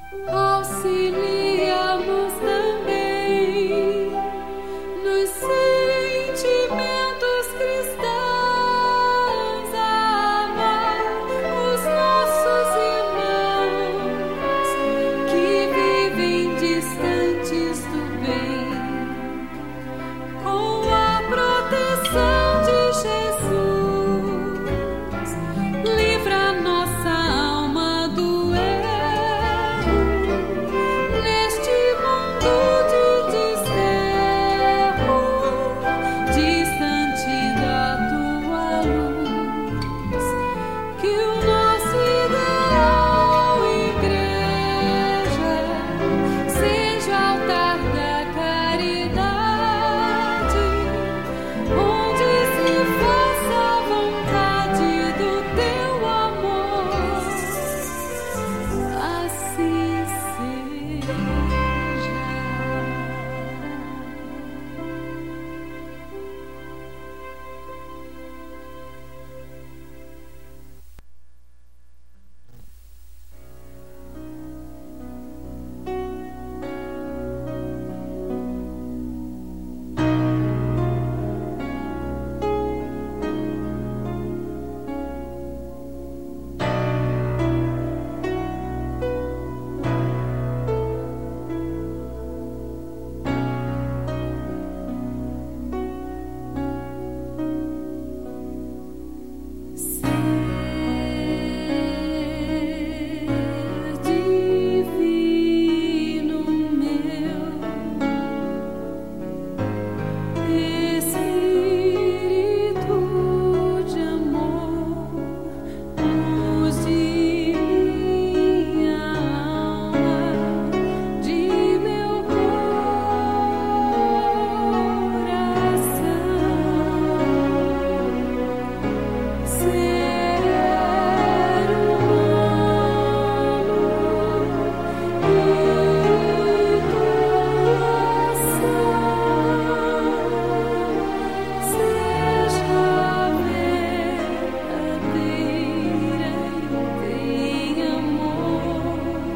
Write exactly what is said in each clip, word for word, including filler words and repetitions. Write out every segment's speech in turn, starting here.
Auxilia-nos também nos sentimentos cristãos a amar os nossos irmãos que vivem distantes do bem, com a proteção de Jesus. Livra nossa alma do erro neste mundo de desterro, distante da tua luz. Que o nosso ideal, igreja, seja altar da caridade, onde se faça a vontade do teu amor. Assim seja. Divino meu Espírito de amor, luz de minha alma, de meu coração, sereno e seja verdadeira e tem amor.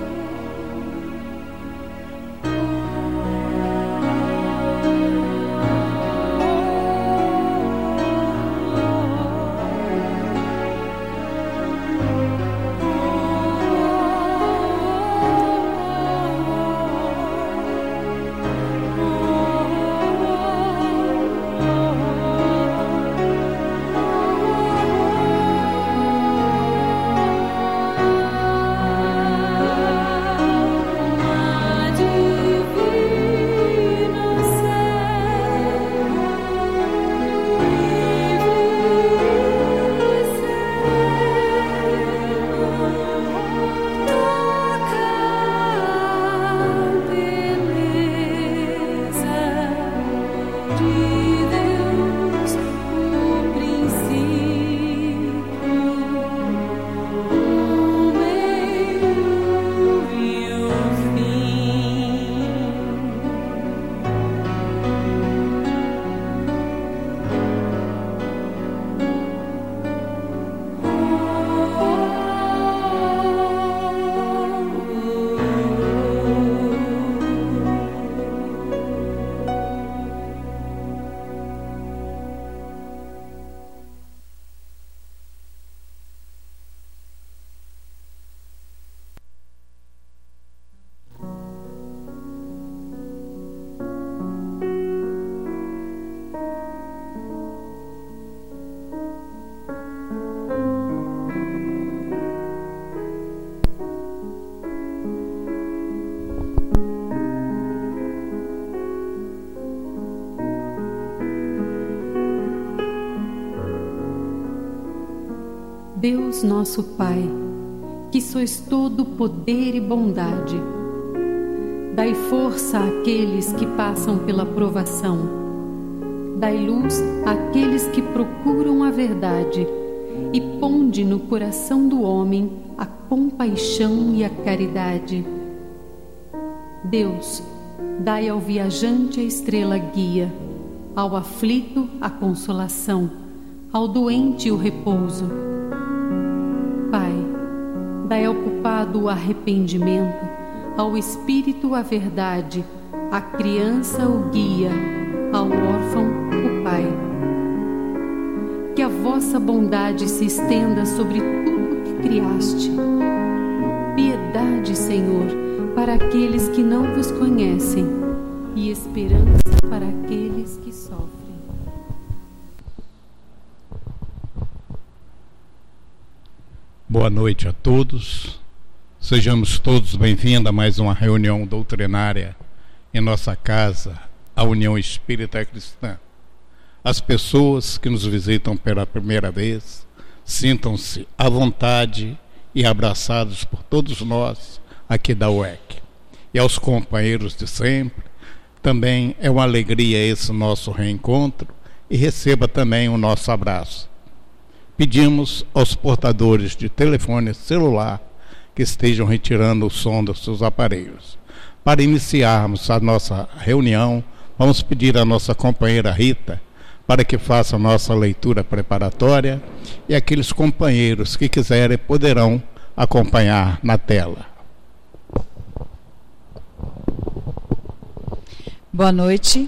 Deus nosso Pai, que sois todo poder e bondade, dai força àqueles que passam pela provação, dai luz àqueles que procuram a verdade e ponde no coração do homem a compaixão e a caridade. Deus, dai ao viajante a estrela guia, ao aflito a consolação, ao doente o repouso. Pai, dai ao culpado o arrependimento, ao espírito a verdade, à criança o guia, ao órfão o pai. Que a vossa bondade se estenda sobre tudo que criaste. Piedade, Senhor, para aqueles que não vos conhecem, e esperança para aqueles que sofrem. Boa noite a todos. Sejamos todos bem-vindos a mais uma reunião doutrinária em nossa casa, a União Espírita Cristã. As pessoas que nos visitam pela primeira vez, sintam-se à vontade e abraçados por todos nós aqui da U E C. E aos companheiros de sempre, também é uma alegria esse nosso reencontro, e receba também o nosso abraço. Pedimos aos portadores de telefone celular que estejam retirando o som dos seus aparelhos. Para iniciarmos a nossa reunião, vamos pedir à nossa companheira Rita para que faça a nossa leitura preparatória, e aqueles companheiros que quiserem poderão acompanhar na tela. Boa noite.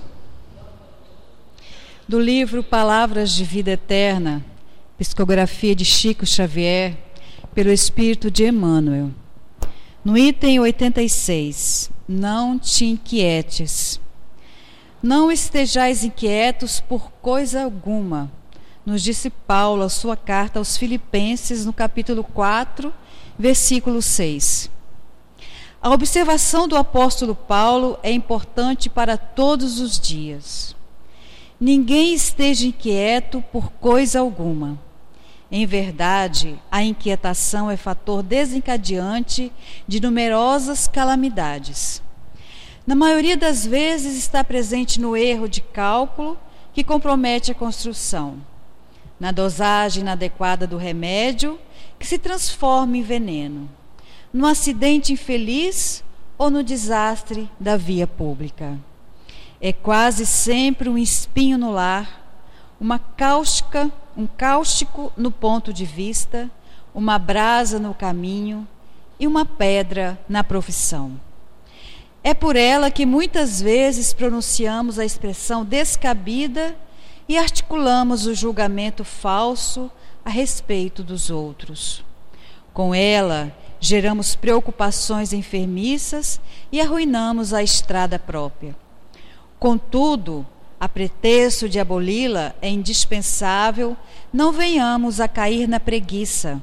Do livro Palavras de Vida Eterna, Psicografia de Chico Xavier, pelo Espírito de Emmanuel. No item oitenta e seis, não te inquietes. Não estejais inquietos por coisa alguma, nos disse Paulo a sua carta aos Filipenses, no capítulo quatro, versículo seis. A observação do apóstolo Paulo é importante para todos os dias. Ninguém esteja inquieto por coisa alguma. Em verdade, a inquietação é fator desencadeante de numerosas calamidades. Na maioria das vezes está presente no erro de cálculo que compromete a construção, na dosagem inadequada do remédio que se transforma em veneno, no acidente infeliz ou no desastre da via pública. É quase sempre um espinho no lar, uma cáustica, um cáustico no ponto de vista, uma brasa no caminho e uma pedra na profissão. É por ela que muitas vezes pronunciamos a expressão descabida e articulamos o julgamento falso a respeito dos outros. Com ela, geramos preocupações enfermiças e arruinamos a estrada própria. Contudo, a pretexto de aboli-la, é indispensável não venhamos a cair na preguiça.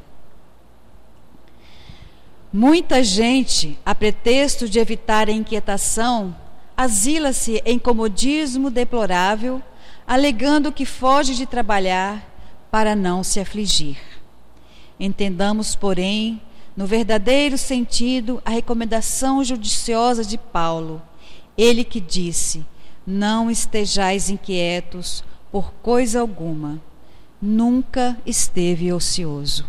Muita gente, a pretexto de evitar a inquietação, asila-se em comodismo deplorável, alegando que foge de trabalhar para não se afligir. Entendamos, porém, no verdadeiro sentido, a recomendação judiciosa de Paulo, ele que disse: não estejais inquietos por coisa alguma, nunca esteve ocioso.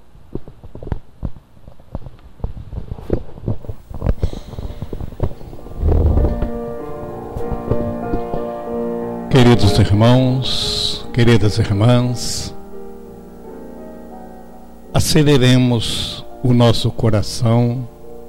Queridos irmãos, queridas irmãs, aceleremos o nosso coração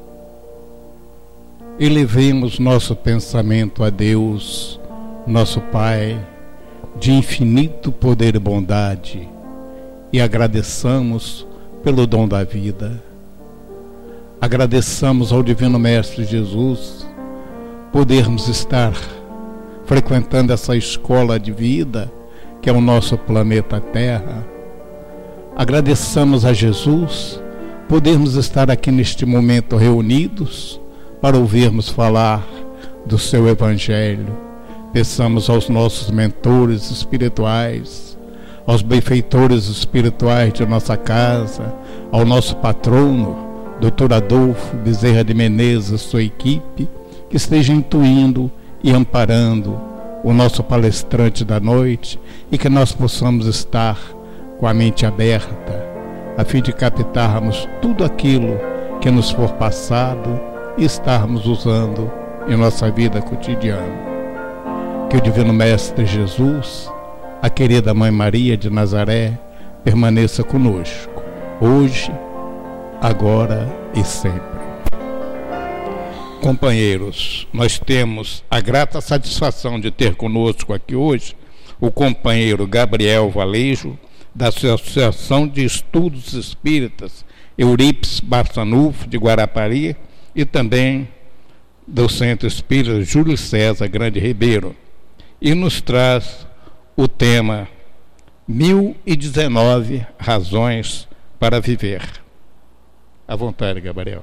e levemos nosso pensamento a Deus, nosso Pai, de infinito poder e bondade, e agradeçamos pelo dom da vida. Agradeçamos ao Divino Mestre Jesus podermos estar frequentando essa escola de vida que é o nosso planeta Terra. Agradeçamos a Jesus podermos estar aqui neste momento reunidos para ouvirmos falar do seu Evangelho. Peçamos aos nossos mentores espirituais, aos benfeitores espirituais de nossa casa, ao nosso patrono, doutor Adolfo Bezerra de Menezes e sua equipe, que esteja intuindo e amparando o nosso palestrante da noite, e que nós possamos estar com a mente aberta, a fim de captarmos tudo aquilo que nos for passado e estarmos usando em nossa vida cotidiana. Que o Divino Mestre Jesus, a querida Mãe Maria de Nazaré, permaneça conosco, hoje, agora e sempre. Companheiros, nós temos a grata satisfação de ter conosco aqui hoje o companheiro Gabriel Valejo, da Associação de Estudos Espíritas Eurípides Barçanufo, de Guarapari, e também do Centro Espírita Júlio César Grande Ribeiro, e nos traz o tema mil e dezenove Razões para Viver. À vontade, Gabriel.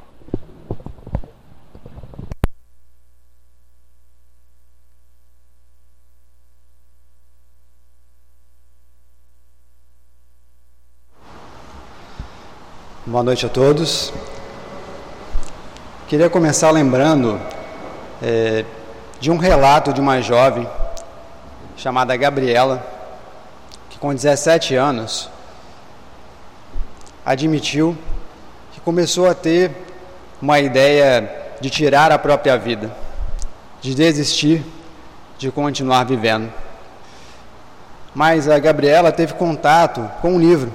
Boa noite a todos. Queria começar lembrando é, de um relato de uma jovem chamada Gabriela, que com dezessete anos admitiu que começou a ter uma ideia de tirar a própria vida, de desistir de continuar vivendo. Mas a Gabriela teve contato com um livro,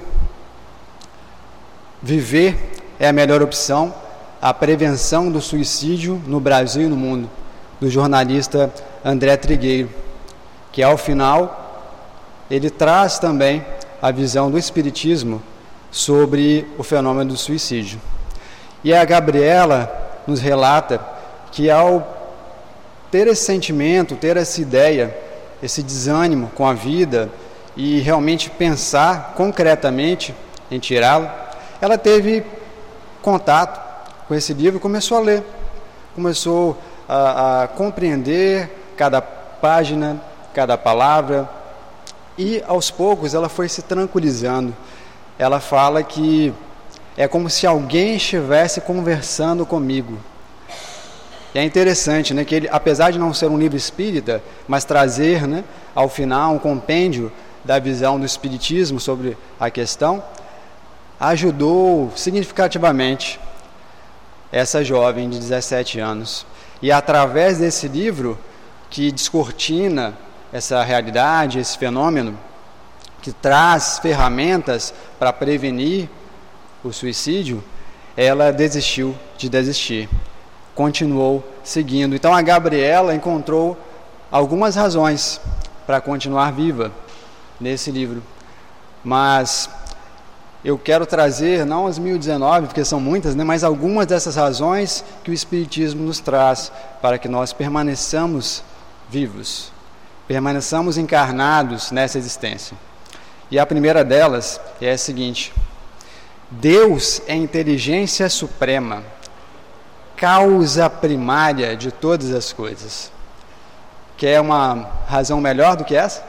Viver é a Melhor Opção, a Prevenção do Suicídio no Brasil e no Mundo, do jornalista André Trigueiro, que ao final ele traz também a visão do Espiritismo sobre o fenômeno do suicídio. E a Gabriela nos relata que ao ter esse sentimento, ter essa ideia, esse desânimo com a vida e realmente pensar concretamente em tirá-lo, ela teve contato com esse livro e começou a ler, começou a, a compreender cada página, cada palavra, e aos poucos ela foi se tranquilizando. Ela fala que é como se alguém estivesse conversando comigo. E é interessante, né, que ele, apesar de não ser um livro espírita, mas trazer, né, ao final um compêndio da visão do Espiritismo sobre a questão, ajudou significativamente essa jovem de dezessete anos. E através desse livro, que descortina essa realidade, esse fenômeno, que traz ferramentas para prevenir o suicídio, ela desistiu de desistir, continuou seguindo. Então a Gabriela encontrou algumas razões para continuar viva nesse livro, mas eu quero trazer, não as mil e dezenove, porque são muitas, né, mas algumas dessas razões que o Espiritismo nos traz para que nós permaneçamos vivos, permaneçamos encarnados nessa existência. E a primeira delas é a seguinte: Deus é inteligência suprema, causa primária de todas as coisas. Quer uma razão melhor do que essa?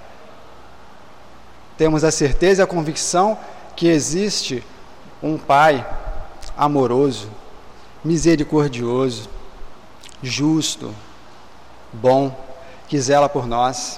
Temos a certeza e a convicção que existe um Pai amoroso, misericordioso, justo, bom, que zela por nós.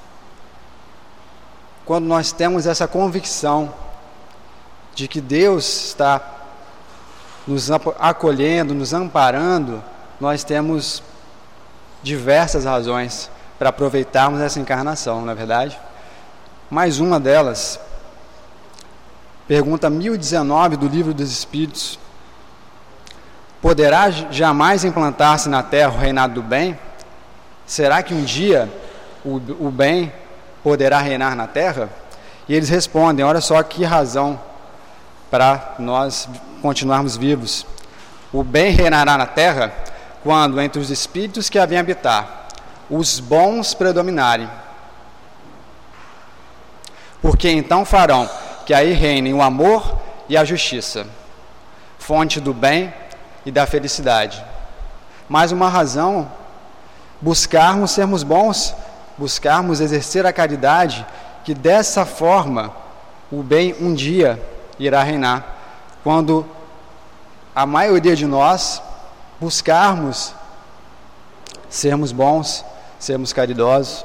Quando nós temos essa convicção de que Deus está nos acolhendo, nos amparando, nós temos diversas razões para aproveitarmos essa encarnação, não é verdade? Mais uma delas, pergunta mil e dezenove do Livro dos Espíritos: poderá jamais implantar-se na Terra o reinado do bem? Será que um dia o, o bem poderá reinar na Terra? E eles respondem: olha só que razão para nós continuarmos vivos. O bem reinará na Terra quando entre os espíritos que a vêm habitar os bons predominarem, porque então farão que aí reinem o amor e a justiça, fonte do bem e da felicidade. Mais uma razão: buscarmos sermos bons, buscarmos exercer a caridade, que dessa forma o bem um dia irá reinar, quando a maioria de nós buscarmos sermos bons, sermos caridosos,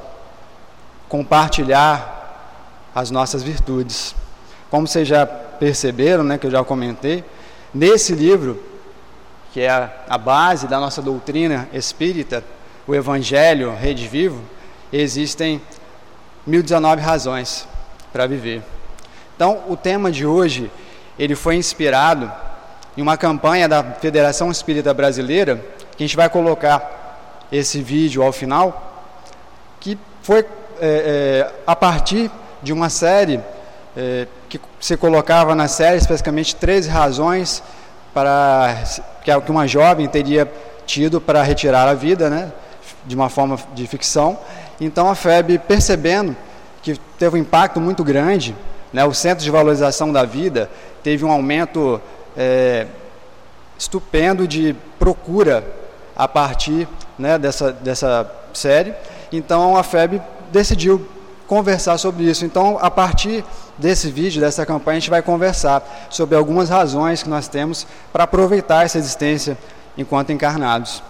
compartilhar as nossas virtudes. Como vocês já perceberam, né, que eu já comentei, nesse livro, que é a, a base da nossa doutrina espírita, o Evangelho Rede Vivo, existem mil e dezenove razões para viver. Então, o tema de hoje, ele foi inspirado em uma campanha da Federação Espírita Brasileira, que a gente vai colocar esse vídeo ao final, que foi é, é, a partir de uma série é, que se colocava na série especificamente treze razões para que uma jovem teria tido para retirar a vida, né, de uma forma de ficção. Então a F E B, percebendo que teve um impacto muito grande, né, o Centro de Valorização da Vida teve um aumento é, estupendo de procura a partir, né, dessa, dessa série. Então a F E B decidiu conversar sobre isso. Então, a partir desse vídeo, dessa campanha, a gente vai conversar sobre algumas razões que nós temos para aproveitar essa existência enquanto encarnados.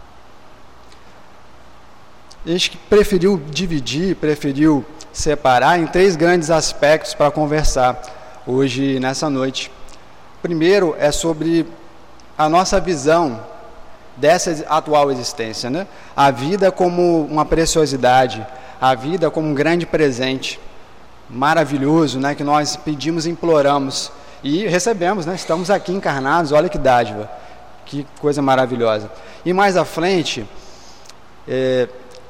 A gente preferiu dividir, preferiu separar em três grandes aspectos para conversar hoje, nessa noite. Primeiro é sobre a nossa visão dessa atual existência, né? A vida como uma preciosidade, a vida como um grande presente maravilhoso, né, que nós pedimos e imploramos e recebemos, né? Estamos aqui encarnados, olha que dádiva, que coisa maravilhosa. E mais à frente, é,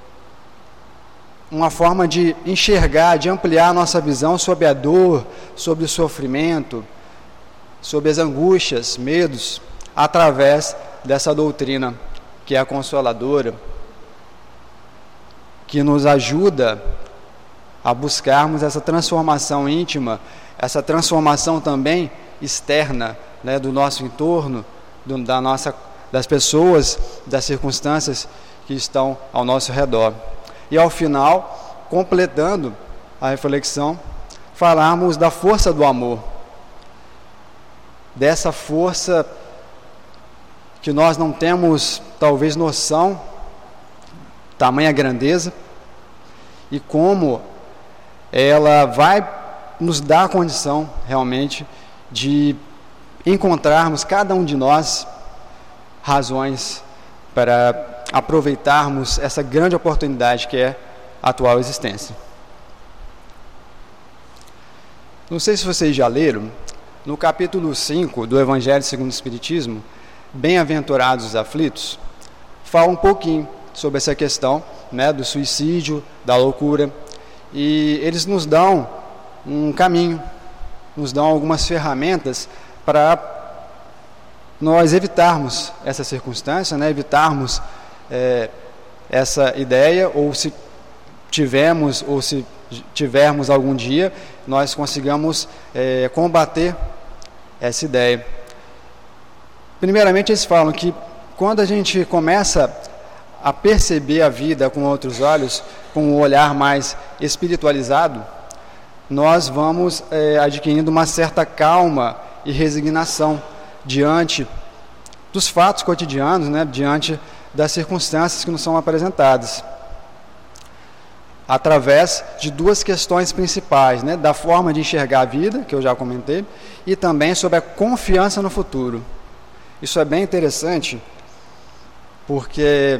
uma forma de enxergar, de ampliar a nossa visão sobre a dor, sobre o sofrimento, sobre as angústias, medos, através dessa doutrina que é a consoladora, que nos ajuda a buscarmos essa transformação íntima, essa transformação também externa, né, do nosso entorno, do, da nossa, das pessoas, das circunstâncias que estão ao nosso redor. E ao final, completando a reflexão, falarmos da força do amor, dessa força que nós não temos talvez noção, tamanha grandeza, e como ela vai nos dar a condição realmente de encontrarmos cada um de nós razões para aproveitarmos essa grande oportunidade que é a atual existência. Não sei se vocês já leram, no capítulo cinco do Evangelho segundo o Espiritismo, Bem-aventurados os aflitos, fala um pouquinho sobre essa questão, né, do suicídio, da loucura, e eles nos dão um caminho, nos dão algumas ferramentas para nós evitarmos essa circunstância, né, evitarmos é, essa ideia, ou se tivermos, ou se tivermos algum dia, nós consigamos é, combater essa ideia. Primeiramente, eles falam que quando a gente começa a perceber a vida com outros olhos, com um olhar mais espiritualizado, nós vamos é, adquirindo uma certa calma e resignação diante dos fatos cotidianos, né, diante das circunstâncias que nos são apresentadas, através de duas questões principais, né, da forma de enxergar a vida, que eu já comentei, e também sobre a confiança no futuro. Isso é bem interessante, porque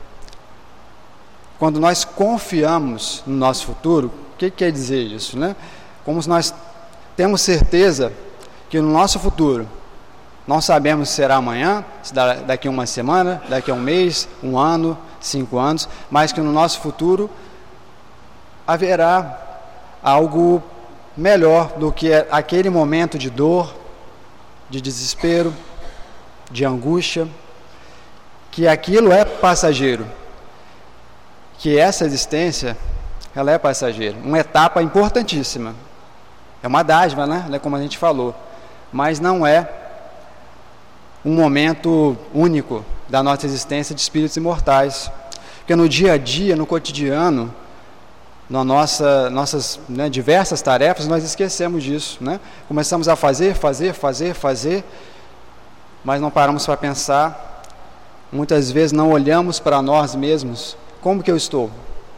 quando nós confiamos no nosso futuro, o que quer dizer isso, né? Como nós temos certeza que no nosso futuro, não sabemos se será amanhã, se daqui a uma semana, daqui a um mês, um ano, cinco anos, mas que no nosso futuro haverá algo melhor do que aquele momento de dor, de desespero, de angústia, que aquilo é passageiro, que essa existência, ela é passageira, uma etapa importantíssima, é uma dádiva, né? Como a gente falou, mas não é um momento único da nossa existência de espíritos imortais, porque no dia a dia, no cotidiano, na nossa, nossas né, diversas tarefas, nós esquecemos disso, né? Começamos a fazer, fazer, fazer, fazer, mas não paramos para pensar, muitas vezes não olhamos para nós mesmos, como que eu estou?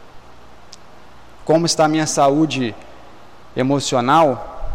Como está a minha saúde emocional?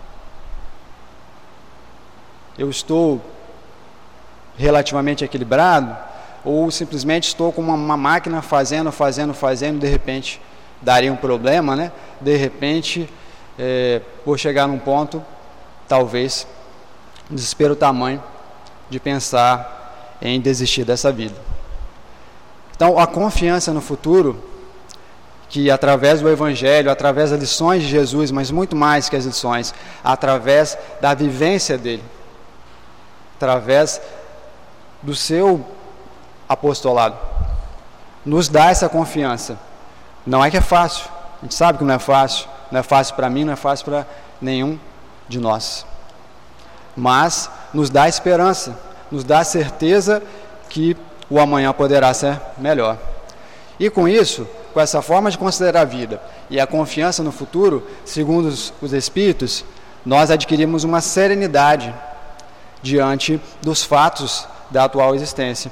Eu estou relativamente equilibrado? Ou simplesmente estou como uma máquina fazendo, fazendo, fazendo, de repente daria um problema, né? De repente é, vou chegar num ponto, talvez, desespero tamanho, de pensar em desistir dessa vida. Então, a confiança no futuro, que através do Evangelho, através das lições de Jesus, mas muito mais que as lições, através da vivência dele, através do seu apostolado, nos dá essa confiança. Não é que é fácil, a gente sabe que não é fácil, não é fácil para mim, não é fácil para nenhum de nós, mas nos dá esperança, nos dá a certeza que o amanhã poderá ser melhor. E com isso, com essa forma de considerar a vida e a confiança no futuro, segundo os, os Espíritos, nós adquirimos uma serenidade diante dos fatos da atual existência.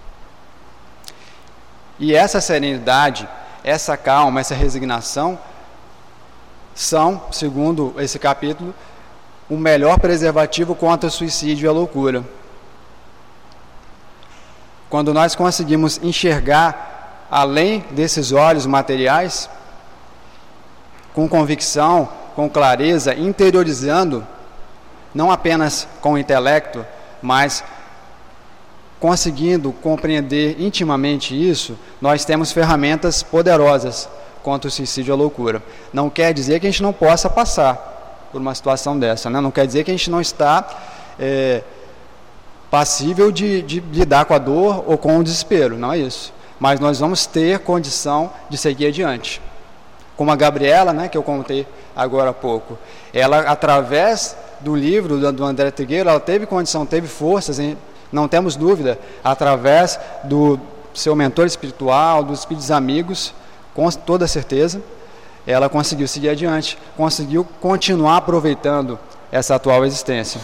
E essa serenidade, essa calma, essa resignação são, segundo esse capítulo, o melhor preservativo contra o suicídio e a loucura. Quando nós conseguimos enxergar além desses olhos materiais, com convicção, com clareza, interiorizando, não apenas com o intelecto, mas conseguindo compreender intimamente isso, nós temos ferramentas poderosas contra o suicídio e a loucura. Não quer dizer que a gente não possa passar por uma situação dessa, né? Não quer dizer que a gente não está é, passível de, de lidar com a dor ou com o desespero, não é isso. Mas nós vamos ter condição de seguir adiante. Como a Gabriela, né, que eu contei agora há pouco, ela, através do livro do, do André Trigueiro, ela teve condição, teve forças, em, não temos dúvida, através do seu mentor espiritual, dos espíritos amigos, com toda certeza, ela conseguiu seguir adiante, conseguiu continuar aproveitando essa atual existência.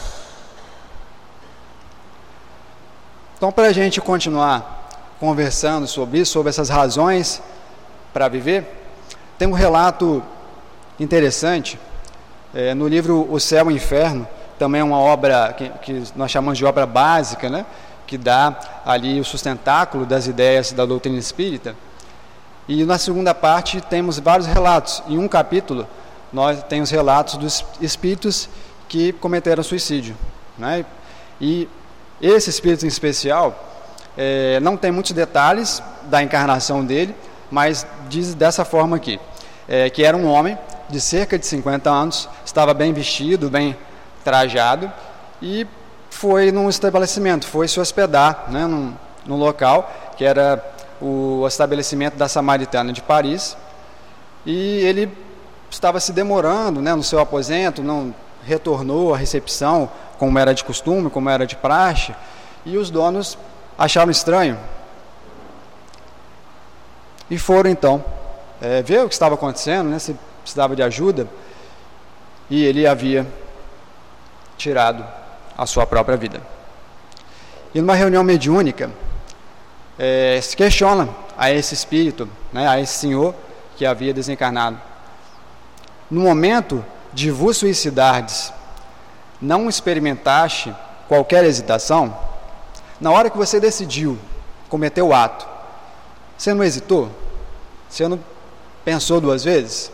Então, para a gente continuar conversando sobre isso, sobre essas razões para viver, tem um relato interessante é, no livro O Céu e o Inferno, também é uma obra que, que nós chamamos de obra básica, né, que dá ali o sustentáculo das ideias da doutrina espírita. E na segunda parte temos vários relatos. Em um capítulo, nós temos relatos dos espíritos que cometeram suicídio, né? E esse espírito em especial é, não tem muitos detalhes da encarnação dele, mas diz dessa forma aqui, é, que era um homem de cerca de cinquenta anos, estava bem vestido, bem trajado, e foi num estabelecimento, foi se hospedar, né, num, num local que era o estabelecimento da Samaritana de Paris, e ele estava se demorando, né, no seu aposento, não retornou à recepção como era de costume, como era de praxe, e os donos acharam estranho e foram então é, ver o que estava acontecendo, né, se precisava de ajuda, e ele havia tirado a sua própria vida. E numa reunião mediúnica, é, se questiona a esse espírito, né, a esse senhor que havia desencarnado: no momento de vos suicidardes, não experimentaste qualquer hesitação? Na hora que você decidiu cometer o ato, você não hesitou? Você não pensou duas vezes?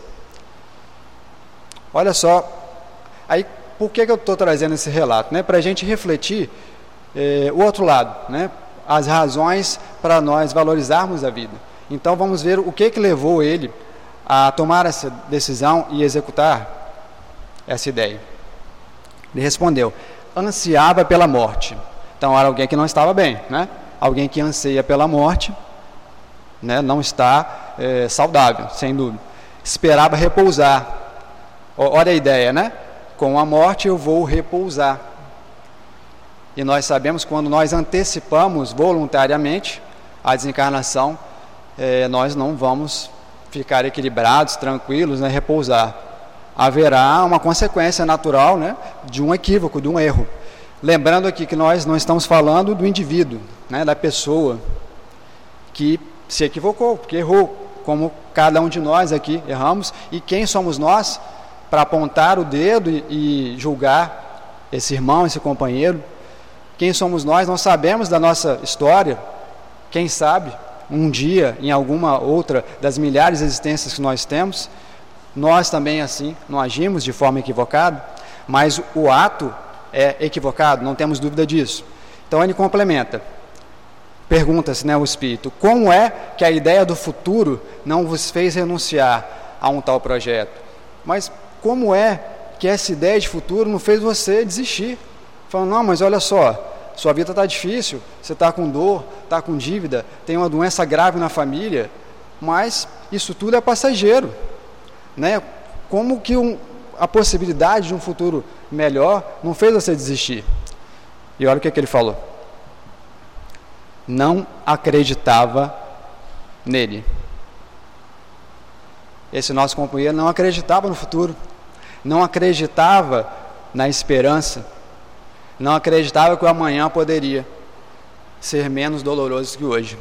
Olha só, aí por que, que eu estou trazendo esse relato? Né? Para a gente refletir eh, o outro lado, né? As razões para nós valorizarmos a vida. Então vamos ver o que, que levou ele a tomar essa decisão e executar essa ideia. Ele respondeu: ansiava pela morte. Então era alguém que não estava bem, né? Alguém que anseia pela morte, né? Não está é, saudável, sem dúvida. Esperava repousar. Olha a ideia, né? Com a morte eu vou repousar. E nós sabemos que quando nós antecipamos voluntariamente a desencarnação, é, nós não vamos ficar equilibrados, tranquilos, né? Repousar. Haverá uma consequência natural, né, de um equívoco, de um erro. Lembrando aqui que nós não estamos falando do indivíduo, né, da pessoa que se equivocou, que errou, como cada um de nós aqui erramos. E quem somos nós para apontar o dedo e, e julgar esse irmão, esse companheiro? Quem somos nós? Não sabemos da nossa história. Quem sabe, um dia, em alguma outra das milhares de existências que nós temos, nós também assim não agimos de forma equivocada, mas o ato é equivocado, não temos dúvida disso. Então ele complementa. Pergunta-se, né, o Espírito, como é que a ideia do futuro não vos fez renunciar a um tal projeto? Mas como é que essa ideia de futuro não fez você desistir? Falando, não, mas olha só, sua vida está difícil, você está com dor, está com dívida, tem uma doença grave na família, mas isso tudo é passageiro, né? Como que um, a possibilidade de um futuro melhor não fez você desistir? E olha o que, é que ele falou. Não acreditava nele. Esse nosso companheiro não acreditava no futuro, não acreditava na esperança, não acreditava que o amanhã poderia ser menos doloroso que hoje.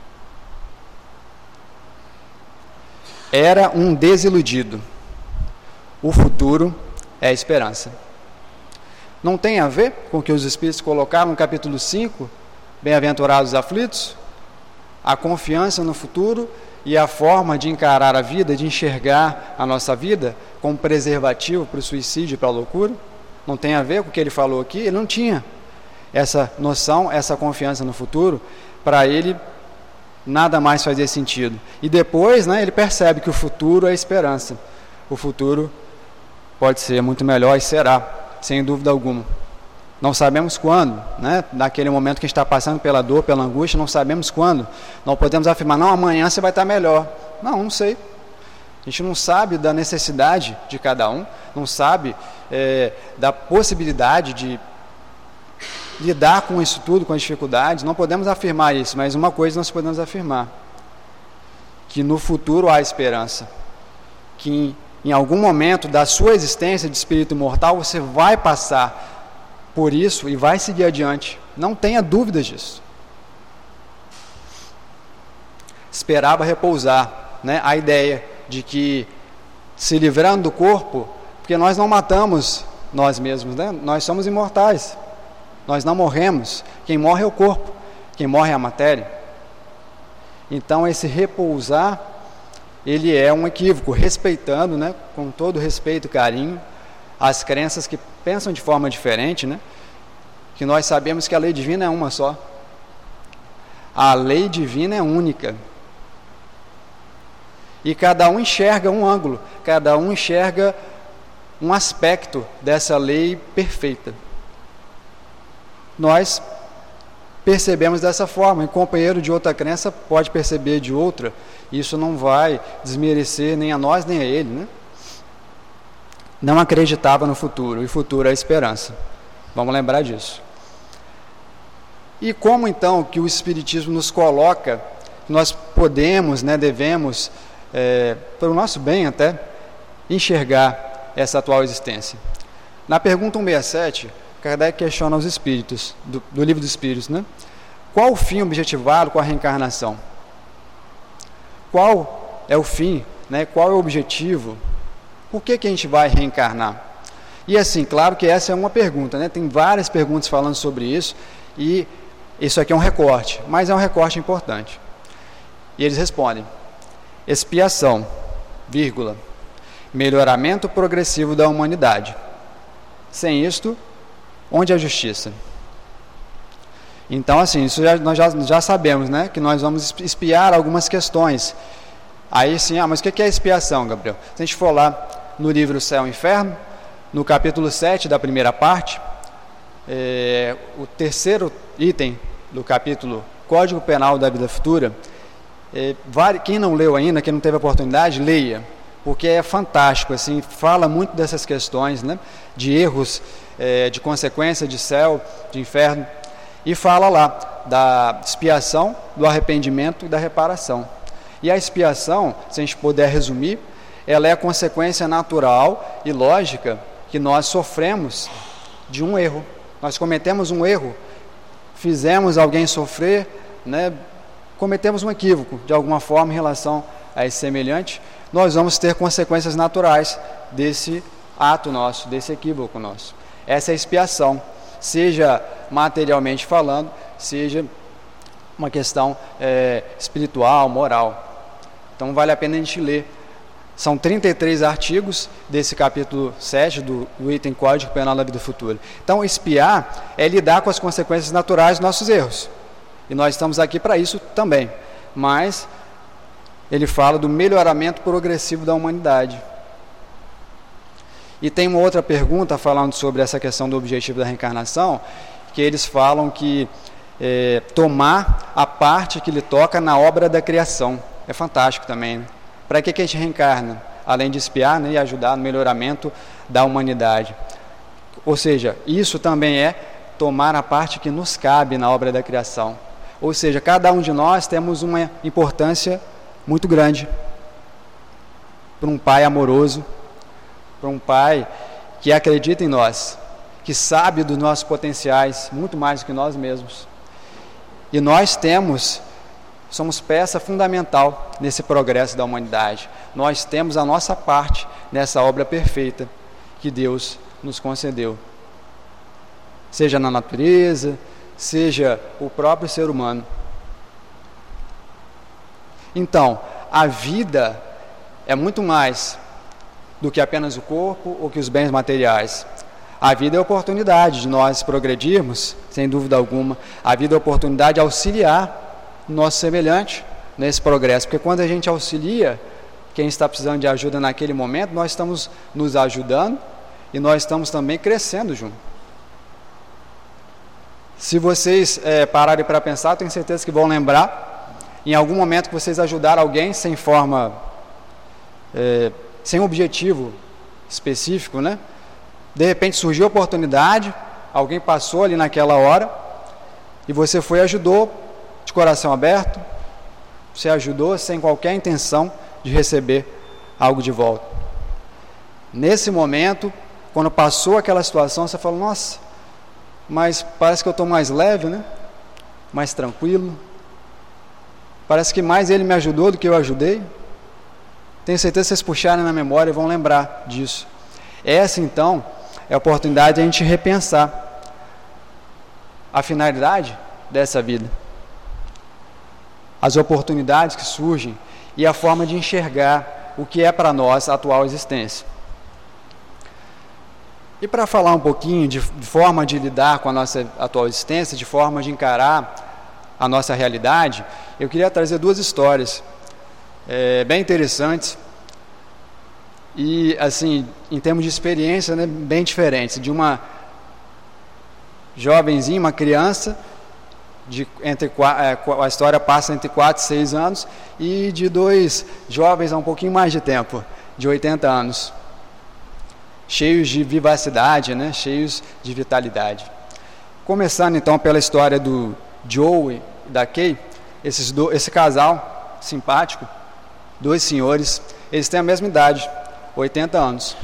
Era um desiludido. O futuro é a esperança. Não tem a ver com o que os Espíritos colocaram no capítulo cinco, Bem-aventurados os aflitos? A confiança no futuro e a forma de encarar a vida, de enxergar a nossa vida como preservativo para o suicídio e para a loucura? Não tem a ver com o que ele falou aqui? Ele não tinha essa noção, essa confiança no futuro. Para ele, nada mais fazia sentido. E depois, né, ele percebe que o futuro é esperança. O futuro pode ser muito melhor e será, sem dúvida alguma. Não sabemos quando, né? Naquele momento que a gente está passando pela dor, pela angústia, não sabemos quando. Não podemos afirmar, não, amanhã você vai estar melhor. Não, não sei. A gente não sabe da necessidade de cada um, não sabe é, da possibilidade de lidar com isso tudo, com as dificuldades. Não podemos afirmar isso, mas uma coisa nós podemos afirmar, que no futuro há esperança, que em, em algum momento da sua existência de espírito mortal você vai passar por isso e vai seguir adiante. Não tenha dúvidas disso. Esperava repousar, né, a ideia de que se livrando do corpo, porque nós não matamos nós mesmos, né? Nós somos imortais, nós não morremos, quem morre é o corpo, quem morre é a matéria. Então esse repousar, ele é um equívoco, respeitando, né, com todo respeito e carinho, as crenças que pensam de forma diferente, né? Que nós sabemos que a lei divina é uma só. A lei divina é única. E cada um enxerga um ângulo, cada um enxerga um aspecto dessa lei perfeita. Nós percebemos dessa forma, e um companheiro de outra crença pode perceber de outra. Isso não vai desmerecer nem a nós nem a ele, né? Não acreditava no futuro, e futuro é a esperança. Vamos lembrar disso. E como então que o Espiritismo nos coloca, nós podemos, né, devemos, é, para o nosso bem até, enxergar essa atual existência? Na pergunta cento e sessenta e sete, Kardec questiona os Espíritos, do, do Livro dos Espíritos, né? Qual o fim objetivado com a reencarnação? Qual é o fim, né? Qual é o objetivo? Por que que a gente vai reencarnar? E assim, claro que essa é uma pergunta, né? Tem várias perguntas falando sobre isso, e isso aqui é um recorte, mas é um recorte importante. E eles respondem: expiação, vírgula, melhoramento progressivo da humanidade. Sem isto, onde a justiça? Então, assim, isso já, nós já, já sabemos, né? Que nós vamos espiar algumas questões. Aí sim, ah, mas o que é expiação, Gabriel? Se a gente for lá no livro Céu e Inferno, no capítulo sete da primeira parte, é, o terceiro item do capítulo Código Penal da Vida Futura, é, quem não leu ainda, quem não teve a oportunidade, leia, porque é fantástico, assim, fala muito dessas questões, né, de erros, é, de consequência de céu, de inferno, e fala lá da expiação, do arrependimento e da reparação. E a expiação, se a gente puder resumir, ela é a consequência natural e lógica que nós sofremos de um erro. Nós cometemos um erro, fizemos alguém sofrer, né, cometemos um equívoco de alguma forma em relação a esse semelhante, nós vamos ter consequências naturais desse ato nosso, desse equívoco nosso. Essa é a expiação, seja materialmente falando, seja uma questão é, espiritual, moral. Então vale a pena a gente ler São trinta e três artigos desse capítulo sete do, do item Código Penal da Vida Futura. Então, espiar é lidar com as consequências naturais dos nossos erros. E nós estamos aqui para isso também. Mas ele fala do melhoramento progressivo da humanidade. E tem uma outra pergunta falando sobre essa questão do objetivo da reencarnação, que eles falam que é, tomar a parte que lhe toca na obra da criação. É fantástico também, né? Para que, que a gente reencarna? Além de espiar, né, e ajudar no melhoramento da humanidade. Ou seja, isso também é tomar a parte que nos cabe na obra da criação. Ou seja, cada um de nós temos uma importância muito grande para um pai amoroso, para um pai que acredita em nós, que sabe dos nossos potenciais muito mais do que nós mesmos. E nós temos, somos peça fundamental nesse progresso da humanidade. Nós temos a nossa parte nessa obra perfeita que Deus nos concedeu. Seja na natureza, seja o próprio ser humano. Então, a vida é muito mais do que apenas o corpo ou que os bens materiais. A vida é a oportunidade de nós progredirmos, sem dúvida alguma. A vida é a oportunidade de auxiliar o nosso semelhante nesse progresso. Porque quando a gente auxilia quem está precisando de ajuda naquele momento, nós estamos nos ajudando e nós estamos também crescendo junto. Se vocês é, pararem para pensar, tenho certeza que vão lembrar, em algum momento que vocês ajudaram alguém sem forma, é, sem objetivo específico, né? De repente surgiu a oportunidade, alguém passou ali naquela hora, e você foi e ajudou de coração aberto, você ajudou sem qualquer intenção de receber algo de volta. Nesse momento, quando passou aquela situação, você falou, nossa, mas parece que eu estou mais leve, né? Mais tranquilo. Parece que mais ele me ajudou do que eu ajudei. Tenho certeza que vocês puxarem na memória e vão lembrar disso. Essa, então, é a oportunidade de a gente repensar a finalidade dessa vida, as oportunidades que surgem e a forma de enxergar o que é para nós a atual existência. E para falar um pouquinho de forma de lidar com a nossa atual existência, de forma de encarar a nossa realidade, eu queria trazer duas histórias é, bem interessantes e, assim, em termos de experiência, né, bem diferentes. De uma jovenzinha, uma criança, de, entre, é, a história passa entre quatro e seis anos, e de dois jovens há um pouquinho mais de tempo, de oitenta anos. Cheios de vivacidade, né? Cheios de vitalidade. Começando então pela história do Joe e da Kay, esses do, esse casal simpático, dois senhores, eles têm a mesma idade, oitenta anos.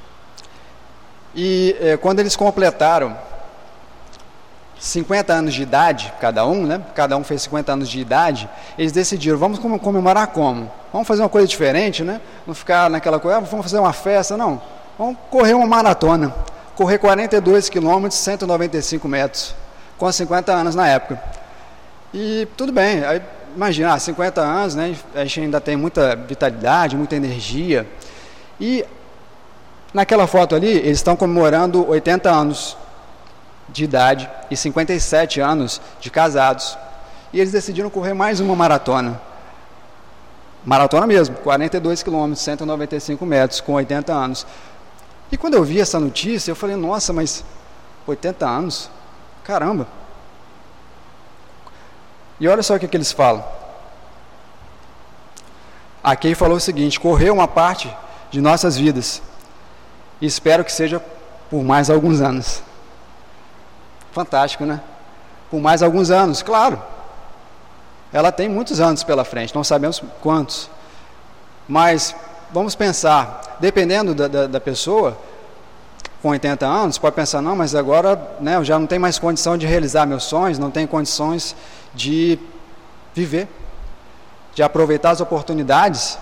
E eh, quando eles completaram cinquenta anos de idade, cada um, né? Cada um fez cinquenta anos de idade, eles decidiram, vamos comemorar como? Vamos fazer uma coisa diferente, né? Não ficar naquela coisa, ah, vamos fazer uma festa, não. Vamos correr uma maratona, correr quarenta e dois quilômetros, cento e noventa e cinco metros, com cinquenta anos na época. E tudo bem, aí, imagina, ah, cinquenta anos, né, a gente ainda tem muita vitalidade, muita energia. E naquela foto ali, eles estão comemorando oitenta anos de idade e cinquenta e sete anos de casados. E eles decidiram correr mais uma maratona. Maratona mesmo, quarenta e dois quilômetros, cento e noventa e cinco metros, com oitenta anos. E quando eu vi essa notícia, eu falei, nossa, mas oitenta anos? Caramba! E olha só o que, que eles falam. A Kay falou o seguinte, correu uma parte de nossas vidas, e espero que seja por mais alguns anos. Fantástico, né? Por mais alguns anos, claro. Ela tem muitos anos pela frente, não sabemos quantos. Mas vamos pensar, dependendo da, da, da pessoa, com oitenta anos, pode pensar, não, mas agora, né, eu já não tenho mais condição de realizar meus sonhos, não tenho condições de viver, de aproveitar as oportunidades.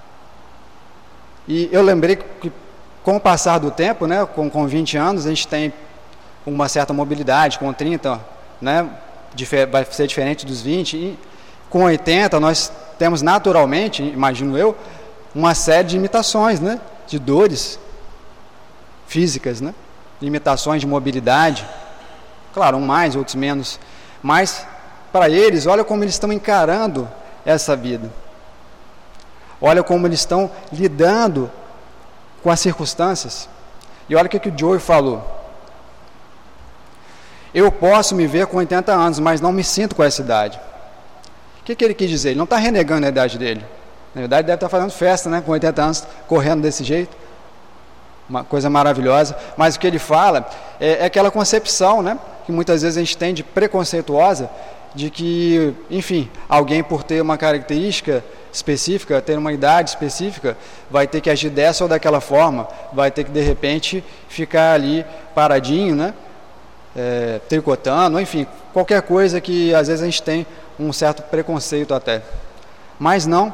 E eu lembrei que com o passar do tempo, né, com, com vinte anos, a gente tem uma certa mobilidade, com trinta, né, vai ser diferente dos vinte, e com oitenta nós temos naturalmente, imagino eu, uma série de limitações, né? De dores físicas, né? Limitações de mobilidade, claro, um mais, outros menos, mas para eles, olha como eles estão encarando essa vida, olha como eles estão lidando com as circunstâncias. E olha o que, que o Joey falou: eu posso me ver com oitenta anos, mas não me sinto com essa idade. O que, que ele quis dizer? Ele não está renegando a idade dele, na verdade deve estar fazendo festa, né, com oitenta anos, correndo desse jeito, uma coisa maravilhosa, mas o que ele fala é, é aquela concepção, né, que muitas vezes a gente tem de preconceituosa, de que, enfim, alguém por ter uma característica específica, ter uma idade específica, vai ter que agir dessa ou daquela forma, vai ter que de repente ficar ali paradinho, né, é, tricotando, enfim, qualquer coisa que às vezes a gente tem um certo preconceito até. Mas não,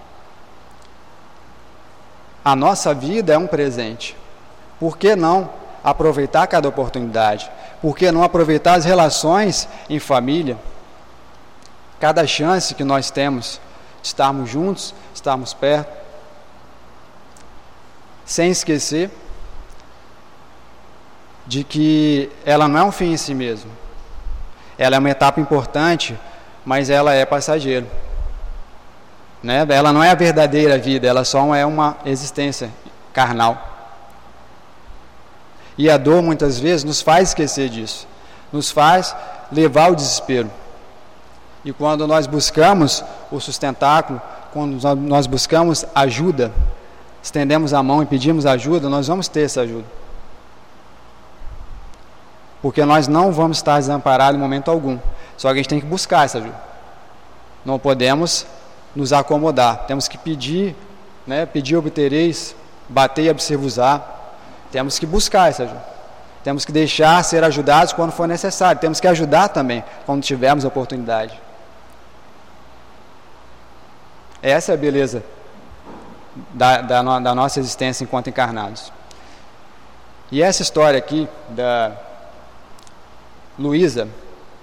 a nossa vida é um presente. Por que não aproveitar cada oportunidade? Por que não aproveitar as relações em família? Cada chance que nós temos de estarmos juntos, estarmos perto, sem esquecer de que ela não é um fim em si mesmo. Ela é uma etapa importante, mas ela é passageira, né? Ela não é a verdadeira vida, ela só é uma existência carnal. E a dor muitas vezes nos faz esquecer disso, nos faz levar ao desespero. E quando nós buscamos o sustentáculo, quando nós buscamos ajuda, estendemos a mão e pedimos ajuda, nós vamos ter essa ajuda. Porque nós não vamos estar desamparados em momento algum. Só que a gente tem que buscar essa ajuda. Não podemos nos acomodar. Temos que pedir, né? Pedir obtereis, bater e observusar. Temos que buscar essa ajuda. Temos que deixar ser ajudados quando for necessário. Temos que ajudar também quando tivermos a oportunidade. Essa é a beleza da, da, da nossa existência enquanto encarnados. E essa história aqui da Luísa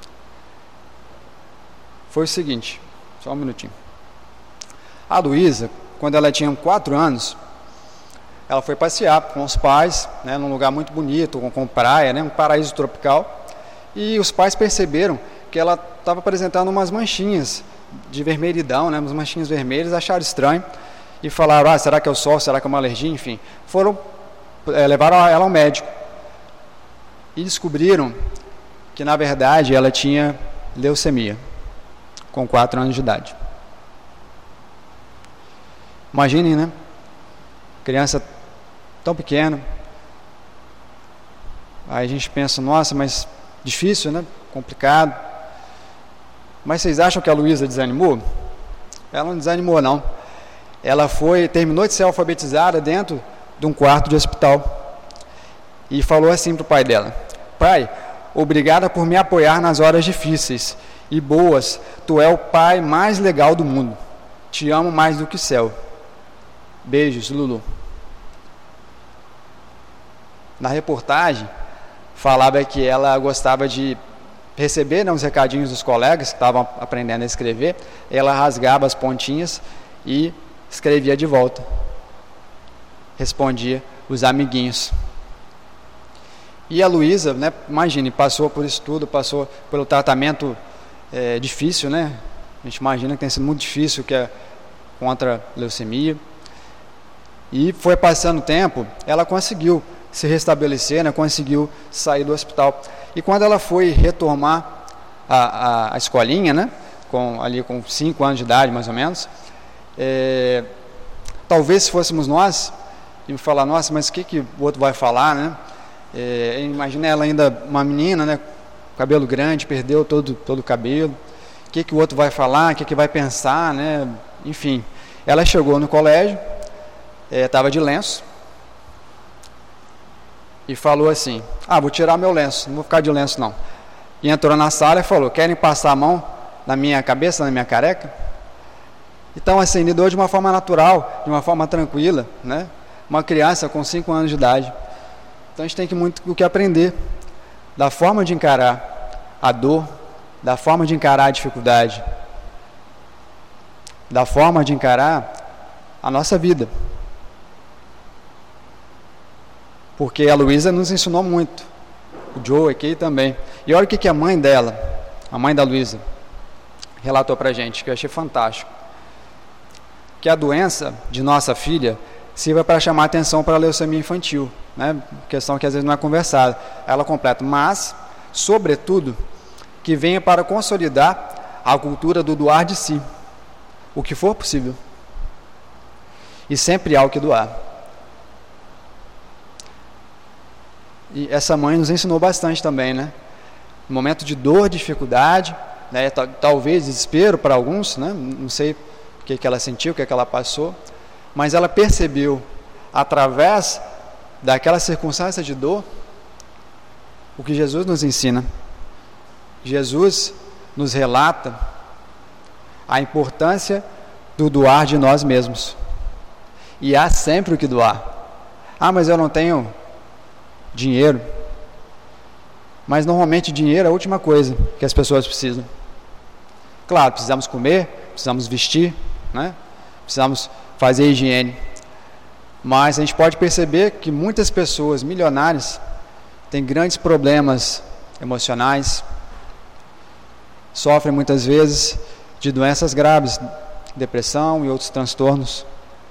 foi o seguinte, só um minutinho. A Luísa, quando ela tinha quatro anos, ela foi passear com os pais, né, num lugar muito bonito, com, com praia, né, um paraíso tropical, e os pais perceberam que ela estava apresentando umas manchinhas de vermelhidão, né, umas manchinhas vermelhas, acharam estranho e falaram: ah, será que é o sol, será que é uma alergia, enfim, foram, é, levaram ela ao médico e descobriram que na verdade ela tinha leucemia com quatro anos de idade. Imaginem, né, criança tão pequena, aí a gente pensa: nossa, mas difícil, né, complicado. Mas vocês acham que a Luísa desanimou? Ela não desanimou, não. Ela foi, terminou de ser alfabetizada dentro de um quarto de hospital e falou assim para o pai dela: pai, obrigada por me apoiar nas horas difíceis e boas, tu é o pai mais legal do mundo, te amo mais do que o céu, beijos, Lulu. Na reportagem falava que ela gostava de receber, né, os recadinhos dos colegas que estavam aprendendo a escrever. Ela rasgava as pontinhas e escrevia de volta, respondia os amiguinhos. E a Luísa, né, imagine, passou por isso tudo, passou pelo tratamento é, difícil, né? A gente imagina que tem sido muito difícil, que é contra a leucemia. E foi passando o tempo, ela conseguiu se restabelecer, né, conseguiu sair do hospital. E quando ela foi retomar a, a, a escolinha, né, com, ali com cinco anos de idade, mais ou menos, é, talvez se fôssemos nós, e falar: nossa, mas o que, que o outro vai falar, né? É, imagina ela ainda uma menina, né, cabelo grande, perdeu todo, todo o cabelo, o que, que o outro vai falar, o que, que vai pensar, né? Enfim, ela chegou no colégio, estava é, de lenço, e falou assim: ah, vou tirar meu lenço, não vou ficar de lenço não. E entrou na sala e falou: querem passar a mão na minha cabeça, na minha careca? Então, assim, lidou de uma forma natural, de uma forma tranquila, né? Uma criança com cinco anos de idade. Então a gente tem que muito o que aprender da forma de encarar a dor, da forma de encarar a dificuldade, da forma de encarar a nossa vida. Porque a Luísa nos ensinou muito, o Joe aqui também. E olha o que a mãe dela, a mãe da Luísa, relatou pra gente, que eu achei fantástico. Que a doença de nossa filha sirva para chamar atenção para a leucemia infantil, né? Questão que às vezes não é conversada. Ela completa, mas, sobretudo, que venha para consolidar a cultura do doar de si, o que for possível. E sempre há o que doar. E essa mãe nos ensinou bastante também, né? No momento de dor, dificuldade, né? Talvez desespero para alguns, né? Não sei o que, que ela sentiu, o que, que ela passou, mas ela percebeu, através daquela circunstância de dor, o que Jesus nos ensina. Jesus nos relata a importância do doar de nós mesmos. E há sempre o que doar. Ah, mas eu não tenho dinheiro. Mas normalmente dinheiro é a última coisa que as pessoas precisam. Claro, precisamos comer, precisamos vestir, né? Precisamos fazer higiene. Mas a gente pode perceber que muitas pessoas milionárias têm grandes problemas emocionais, sofrem muitas vezes de doenças graves, depressão e outros transtornos.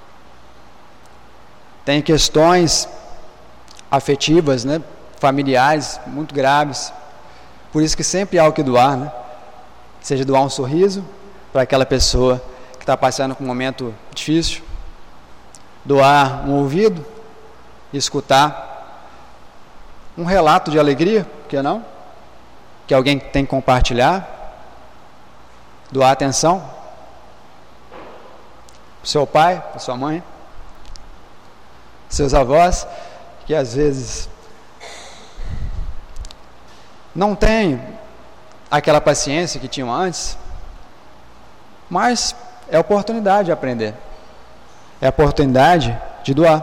Tem questões afetivas, né, familiares muito graves. Por isso que sempre há o que doar, né? Seja doar um sorriso para aquela pessoa que está passando por um momento difícil, doar um ouvido, escutar um relato de alegria, por que não? Que alguém tem que compartilhar, doar atenção para o seu pai, para sua mãe, seus avós, que às vezes não têm aquela paciência que tinham antes, mas é a oportunidade de aprender, é a oportunidade de doar.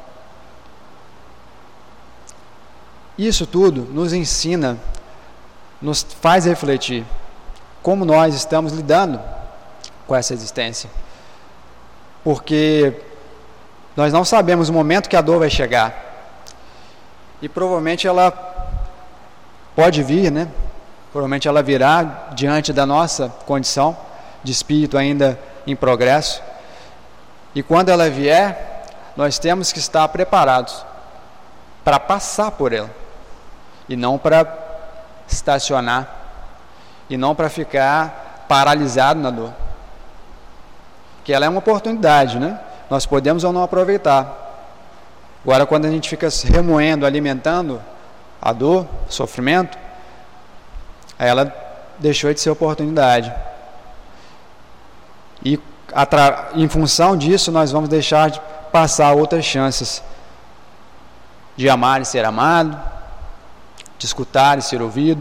Isso tudo nos ensina, nos faz refletir como nós estamos lidando com essa existência, porque nós não sabemos o momento que a dor vai chegar, e provavelmente ela pode vir, né? Provavelmente ela virá diante da nossa condição de espírito ainda em progresso, e quando ela vier, nós temos que estar preparados para passar por ela, e não para estacionar, e não para ficar paralisado na dor, que ela é uma oportunidade, né? Nós podemos ou não aproveitar. Agora, quando a gente fica remoendo, alimentando a dor, o sofrimento, ela deixou de ser oportunidade. E em função disso, nós vamos deixar de passar outras chances de amar e ser amado, de escutar e ser ouvido.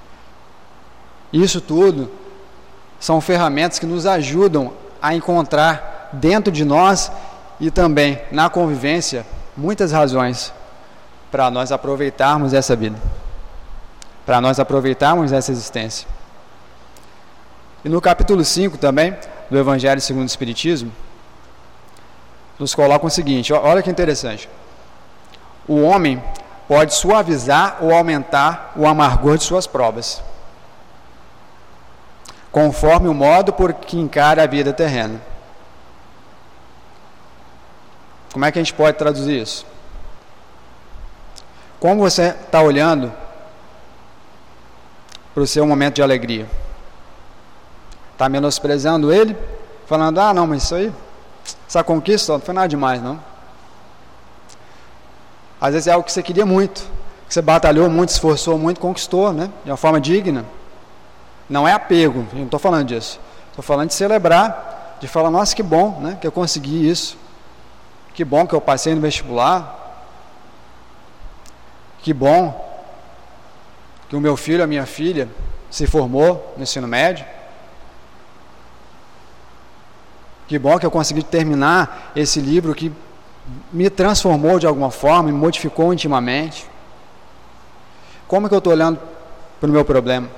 Isso tudo são ferramentas que nos ajudam a encontrar dentro de nós e também na convivência muitas razões para nós aproveitarmos essa vida, para nós aproveitarmos essa existência. E no capítulo cinco também, do Evangelho segundo o Espiritismo, nos coloca o seguinte, olha que interessante. O homem pode suavizar ou aumentar o amargor de suas provas, conforme o modo por que encara a vida terrena. Como é que a gente pode traduzir isso? Como você está olhando para o seu momento de alegria? Está menosprezando ele? Falando, ah não, mas isso aí, essa conquista não foi nada demais, não. Às vezes é algo que você queria muito, que você batalhou muito, esforçou muito, conquistou, né? De uma forma digna. Não é apego, eu não estou falando disso. Estou falando de celebrar, de falar, nossa, que bom, né, que eu consegui isso. Que bom que eu passei no vestibular. Que bom que o meu filho, a minha filha, se formou no ensino médio. Que bom que eu consegui terminar esse livro que me transformou de alguma forma, me modificou intimamente. Como é que eu estou olhando para o meu problema?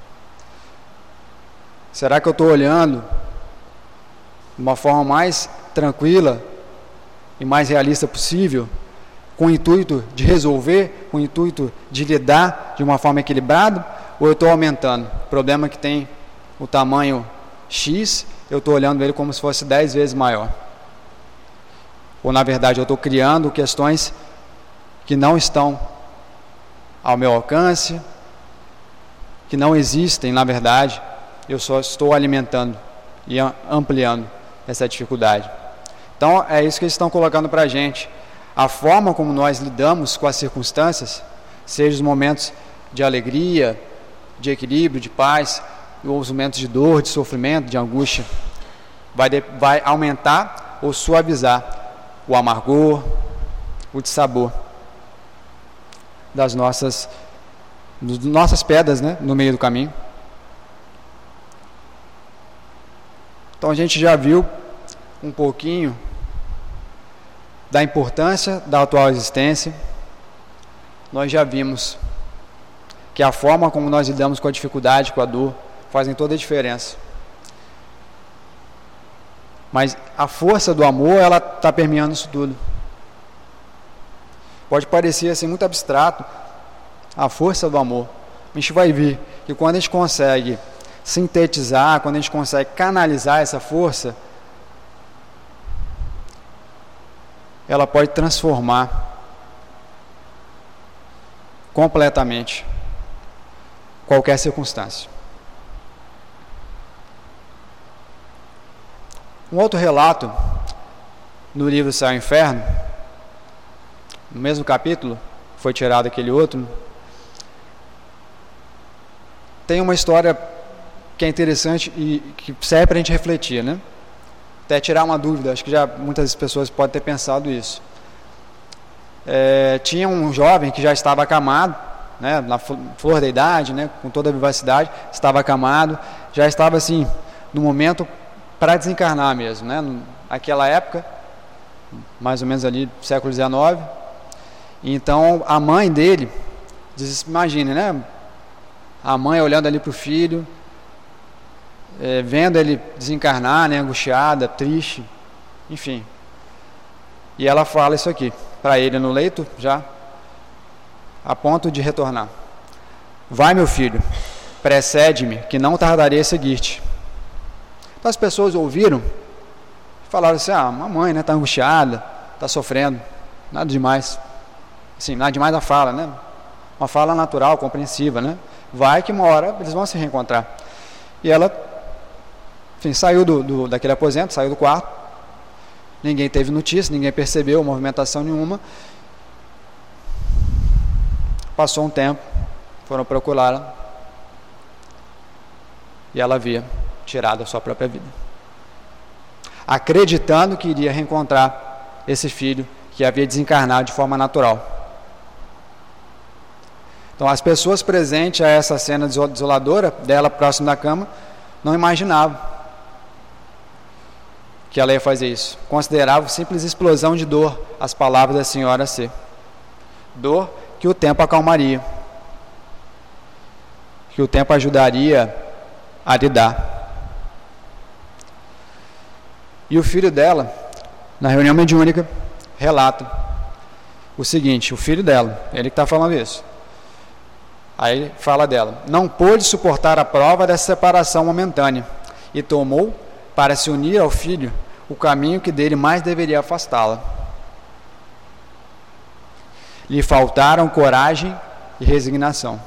Será que eu estou olhando de uma forma mais tranquila e mais realista possível, com o intuito de resolver, com o intuito de lidar de uma forma equilibrada, ou eu estou aumentando? O problema que tem o tamanho X, eu estou olhando ele como se fosse dez vezes maior. Ou, na verdade, eu estou criando questões que não estão ao meu alcance, que não existem, na verdade, eu só estou alimentando e ampliando essa dificuldade. Então, é isso que eles estão colocando para a gente. A forma como nós lidamos com as circunstâncias, seja os momentos de alegria, de equilíbrio, de paz, ou os momentos de dor, de sofrimento, de angústia, vai, de, vai aumentar ou suavizar o amargor, o dissabor das nossas, das nossas pedras, né, no meio do caminho. Então a gente já viu um pouquinho da importância da atual existência. Nós já vimos que a forma como nós lidamos com a dificuldade, com a dor, fazem toda a diferença. Mas a força do amor, ela está permeando isso tudo. Pode parecer assim muito abstrato, a força do amor. A gente vai ver que quando a gente consegue sintetizar, quando a gente consegue canalizar essa força, ela pode transformar completamente qualquer circunstância. Um outro relato no livro Céu e Inferno, no mesmo capítulo, foi tirado aquele outro, tem uma história que é interessante e que serve para a gente refletir, né? Até tirar uma dúvida, acho que já muitas pessoas podem ter pensado isso. É, tinha um jovem que já estava acamado, né, na flor da idade, né, com toda a vivacidade, estava acamado, já estava assim, no momento para desencarnar mesmo, né, naquela época, mais ou menos ali, século dezenove. Então a mãe dele, imagine, né, a mãe olhando ali para o filho, É, vendo ele desencarnar, né, angustiada, triste, enfim. E ela fala isso aqui para ele no leito, já a ponto de retornar: vai, meu filho, precede-me, que não tardarei a seguir-te. Então as pessoas ouviram e falaram assim: ah, mamãe, né, está angustiada, está sofrendo, nada demais. Assim, nada demais a fala, né? Uma fala natural, compreensiva, né? Vai que uma hora eles vão se reencontrar. E ela, enfim, saiu do, do, daquele aposento, saiu do quarto, ninguém teve notícia, ninguém percebeu movimentação nenhuma. Passou um tempo, foram procurá-la e ela havia tirado a sua própria vida, acreditando que iria reencontrar esse filho que havia desencarnado de forma natural. Então as pessoas presentes a essa cena desoladora dela próximo da cama não imaginavam que ela ia fazer isso. Considerava simples explosão de dor as palavras da senhora C. Dor que o tempo acalmaria, que o tempo ajudaria a lidar. E o filho dela, na reunião mediúnica, relata o seguinte: o filho dela, ele que está falando isso. Aí fala dela: não pôde suportar a prova dessa separação momentânea e tomou, para se unir ao filho, o caminho que dele mais deveria afastá-la. Lhe faltaram coragem e resignação.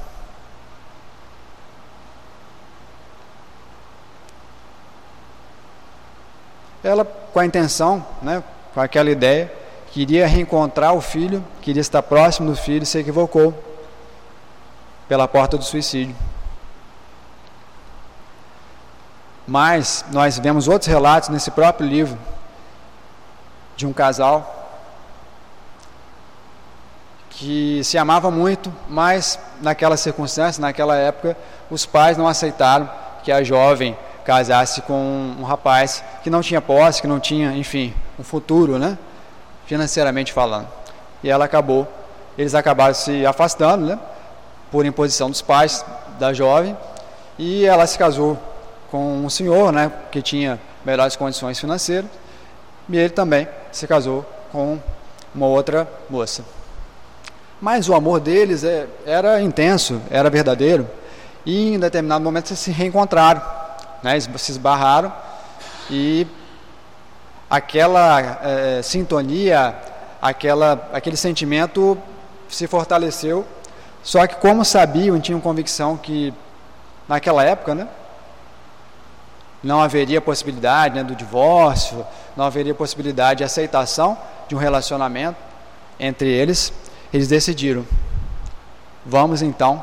Ela, com a intenção, né, com aquela ideia, queria reencontrar o filho, queria estar próximo do filho, se equivocou pela porta do suicídio. Mas nós vemos outros relatos nesse próprio livro de um casal que se amava muito, mas naquela circunstância, naquela época, os pais não aceitaram que a jovem casasse com um rapaz que não tinha posse, que não tinha, enfim, um futuro, né, financeiramente falando. E ela acabou, eles acabaram se afastando, né, por imposição dos pais da jovem, e ela se casou com um senhor, né, que tinha melhores condições financeiras, e ele também se casou com uma outra moça. Mas o amor deles é, era intenso, era verdadeiro, e em determinado momento eles se reencontraram, né? Eles se esbarraram, e aquela é, sintonia, aquela, aquele sentimento se fortaleceu, só que como sabiam e tinham convicção que naquela época, né, não haveria possibilidade, né, do divórcio, não haveria possibilidade de aceitação de um relacionamento entre eles, eles decidiram, vamos então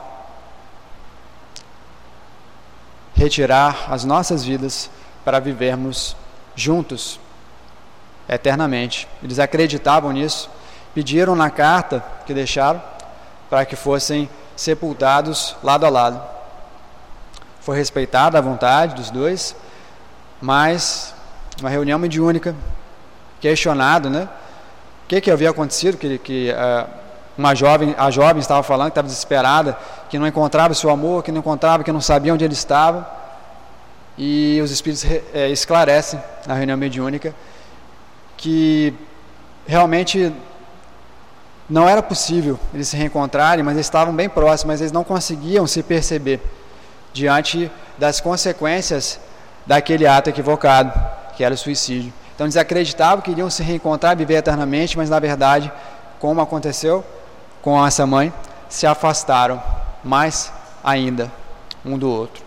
retirar as nossas vidas para vivermos juntos eternamente. Eles acreditavam nisso, pediram na carta que deixaram para que fossem sepultados lado a lado. Foi respeitada a vontade dos dois, mas uma reunião mediúnica, questionado, né? O que, que havia acontecido, que, que uh, uma jovem, a jovem estava falando que estava desesperada, que não encontrava seu amor, que não encontrava, que não sabia onde ele estava, e os espíritos é, esclarecem na reunião mediúnica que realmente não era possível eles se reencontrarem, mas eles estavam bem próximos, mas eles não conseguiam se perceber diante das consequências daquele ato equivocado, que era o suicídio. Então eles acreditavam que iriam se reencontrar, viver eternamente, mas na verdade, como aconteceu com essa mãe, se afastaram mais ainda um do outro.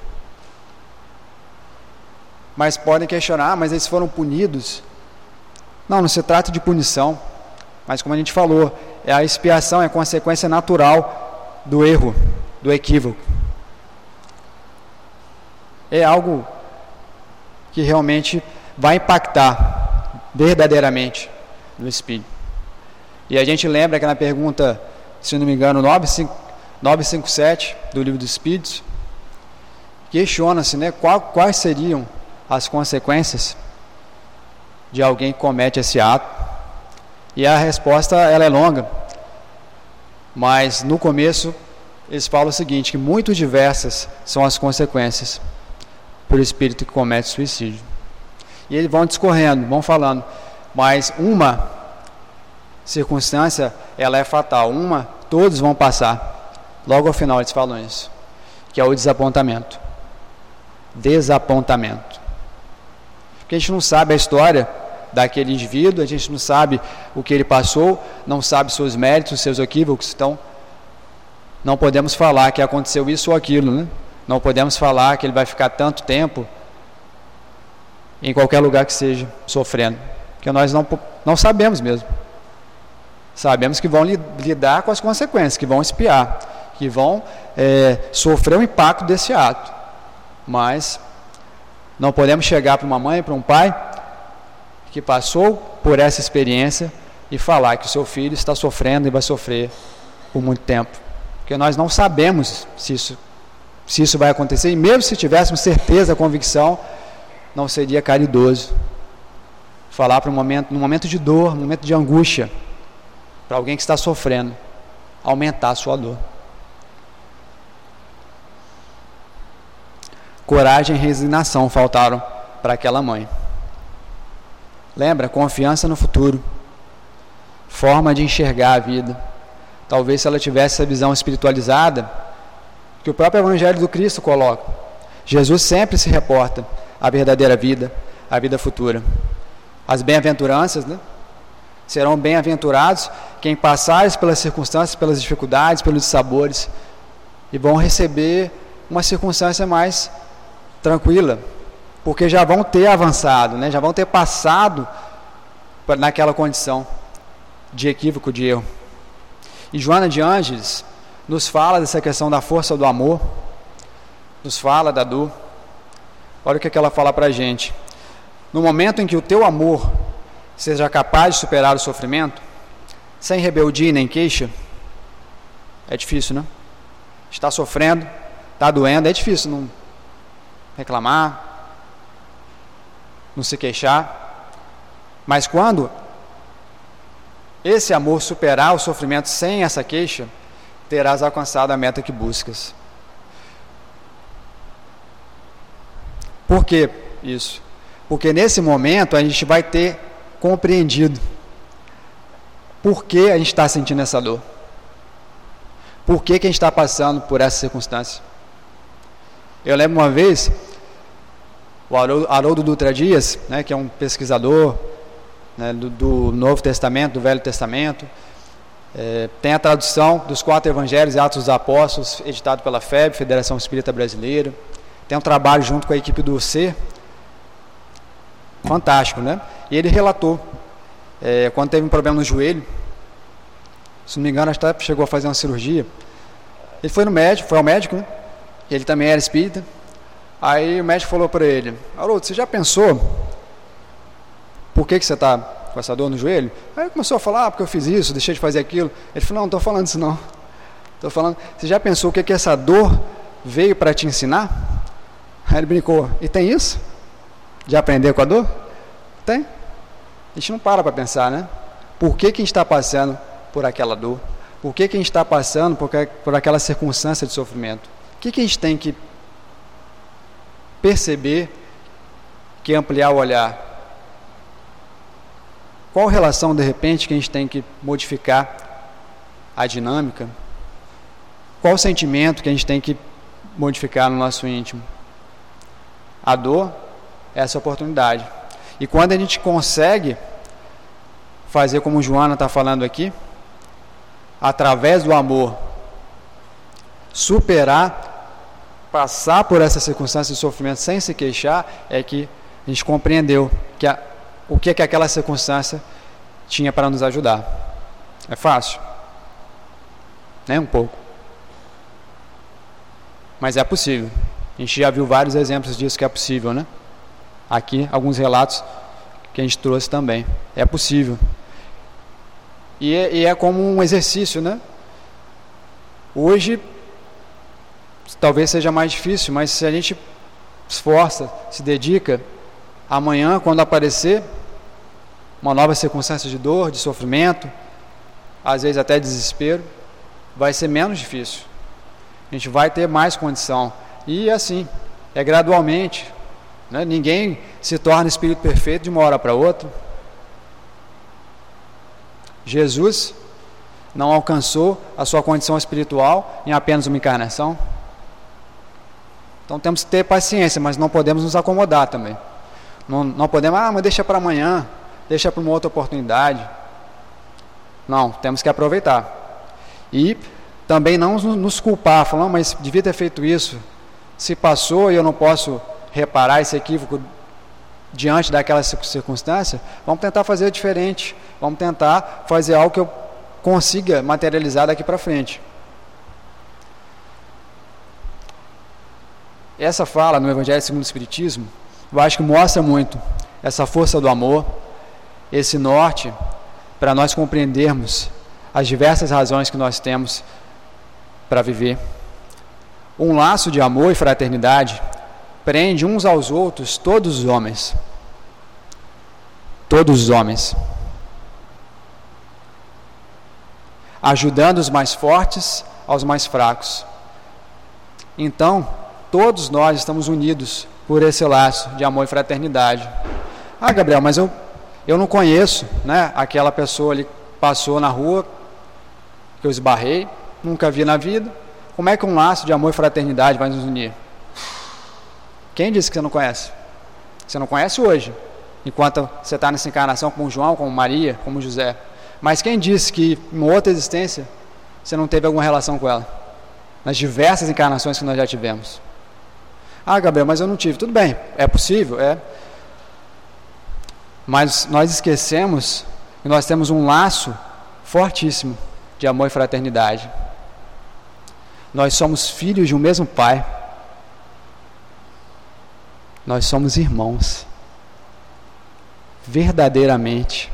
Mas podem questionar, mas eles foram punidos? Não, não se trata de punição, mas como a gente falou, é a expiação, é a consequência natural do erro, do equívoco. É algo que realmente vai impactar verdadeiramente no espírito. E a gente lembra que na pergunta, se não me engano, novecentos e cinquenta e sete do Livro dos Espíritos, questiona-se, né, qual, quais seriam as consequências de alguém que comete esse ato. E a resposta ela é longa, mas no começo eles falam o seguinte, que muito diversas são as consequências por espírito que comete suicídio. E eles vão discorrendo, vão falando, mas uma circunstância ela é fatal, uma todos vão passar. Logo ao final eles falam isso, que é o desapontamento. Desapontamento. Porque a gente não sabe a história daquele indivíduo, a gente não sabe o que ele passou, não sabe seus méritos, seus equívocos, então não podemos falar que aconteceu isso ou aquilo, né? Não podemos falar que ele vai ficar tanto tempo em qualquer lugar que seja, sofrendo, porque nós não, não sabemos mesmo. Sabemos que vão lidar com as consequências, que vão expiar, que vão é, sofrer o impacto desse ato, mas não podemos chegar para uma mãe, para um pai que passou por essa experiência e falar que o seu filho está sofrendo e vai sofrer por muito tempo, porque nós não sabemos se isso, se isso vai acontecer, e mesmo se tivéssemos certeza, convicção, não seria caridoso falar para um momento, num momento de dor, num momento de angústia, para alguém que está sofrendo, aumentar a sua dor. Coragem e resignação faltaram para aquela mãe. Lembra? Confiança no futuro, forma de enxergar a vida. Talvez se ela tivesse essa visão espiritualizada, que o próprio Evangelho do Cristo coloca. Jesus sempre se reporta à verdadeira vida, à vida futura. As bem-aventuranças, né? Serão bem-aventurados quem passares pelas circunstâncias, pelas dificuldades, pelos dissabores, e vão receber uma circunstância mais tranquila, porque já vão ter avançado, né? Já vão ter passado naquela condição de equívoco, de erro. E Joana de Ângeles nos fala dessa questão da força do amor, nos fala da dor. Olha o que ela fala para a gente. No momento em que o teu amor seja capaz de superar o sofrimento, sem rebeldia nem queixa, é difícil, né? Está sofrendo, está doendo, é difícil não reclamar, não se queixar. Mas quando esse amor superar o sofrimento sem essa queixa, terás alcançado a meta que buscas. Por que isso? Porque nesse momento a gente vai ter compreendido por que a gente está sentindo essa dor. Por que, que a gente está passando por essa circunstância. Eu lembro uma vez, o Haroldo Dutra Dias, né, que é um pesquisador, né, do, do Novo Testamento, do Velho Testamento, é, tem a tradução dos quatro evangelhos e Atos dos Apóstolos, editado pela F E B, Federação Espírita Brasileira. Tem um trabalho junto com a equipe do C, fantástico, né? E ele relatou, é, quando teve um problema no joelho, se não me engano, até chegou a fazer uma cirurgia. Ele foi no médico, foi ao médico, né? Ele também era espírita. Aí o médico falou para ele: Haroldo, você já pensou por que, que você está com essa dor no joelho? Aí ele começou a falar: ah, porque eu fiz isso, deixei de fazer aquilo. Ele falou: não, não estou falando isso não. Estou falando, você já pensou o que, que essa dor veio para te ensinar? Aí ele brincou: e tem isso? De aprender com a dor? Tem. A gente não para para pensar, né? Por que, que a gente está passando por aquela dor? Por que, que a gente está passando por, por aquela circunstância de sofrimento? O que, que a gente tem que perceber, que ampliar o olhar? Qual relação, de repente, que a gente tem que modificar a dinâmica? Qual sentimento que a gente tem que modificar no nosso íntimo? A dor é essa oportunidade. E quando a gente consegue fazer como Joana está falando aqui, através do amor, superar, passar por essa circunstância de sofrimento sem se queixar, é que a gente compreendeu que a, o que, que aquela circunstância tinha para nos ajudar. É fácil? Nem um pouco. Mas é possível. A gente já viu vários exemplos disso que é possível, né? Aqui, alguns relatos que a gente trouxe também. É possível. E é, e é como um exercício, né? Hoje, talvez seja mais difícil, mas se a gente esforça, se dedica, amanhã, quando aparecer uma nova circunstância de dor, de sofrimento, às vezes até desespero, vai ser menos difícil. A gente vai ter mais condição. E assim, é gradualmente, né? Ninguém se torna espírito perfeito de uma hora para outra. Jesus não alcançou a sua condição espiritual em apenas uma encarnação. Então temos que ter paciência, mas não podemos nos acomodar também. Não, não podemos, ah, mas deixa para amanhã, deixa para uma outra oportunidade. Não, temos que aproveitar. E também não nos culpar, falando, mas devia ter feito isso. Se passou e eu não posso reparar esse equívoco diante daquela circunstância, vamos tentar fazer diferente. Vamos tentar fazer algo que eu consiga materializar daqui para frente. Essa fala no Evangelho segundo o Espiritismo, eu acho que mostra muito essa força do amor, esse norte, para nós compreendermos as diversas razões que nós temos para viver. Um laço de amor e fraternidade prende uns aos outros todos os homens. Todos os homens. Ajudando os mais fortes aos mais fracos. Então, todos nós estamos unidos por esse laço de amor e fraternidade. Ah, Gabriel, mas eu, eu não conheço, né, aquela pessoa ali que passou na rua, que eu esbarrei, nunca vi na vida. Como é que um laço de amor e fraternidade vai nos unir? Quem disse que você não conhece? Você não conhece hoje, enquanto você está nessa encarnação como João, como Maria, como José. Mas quem disse que em uma outra existência você não teve alguma relação com ela? Nas diversas encarnações que nós já tivemos. Ah, Gabriel, mas eu não tive. Tudo bem, é possível, é. Mas nós esquecemos que nós temos um laço fortíssimo de amor e fraternidade. Nós somos filhos de um mesmo Pai. Nós somos irmãos. Verdadeiramente.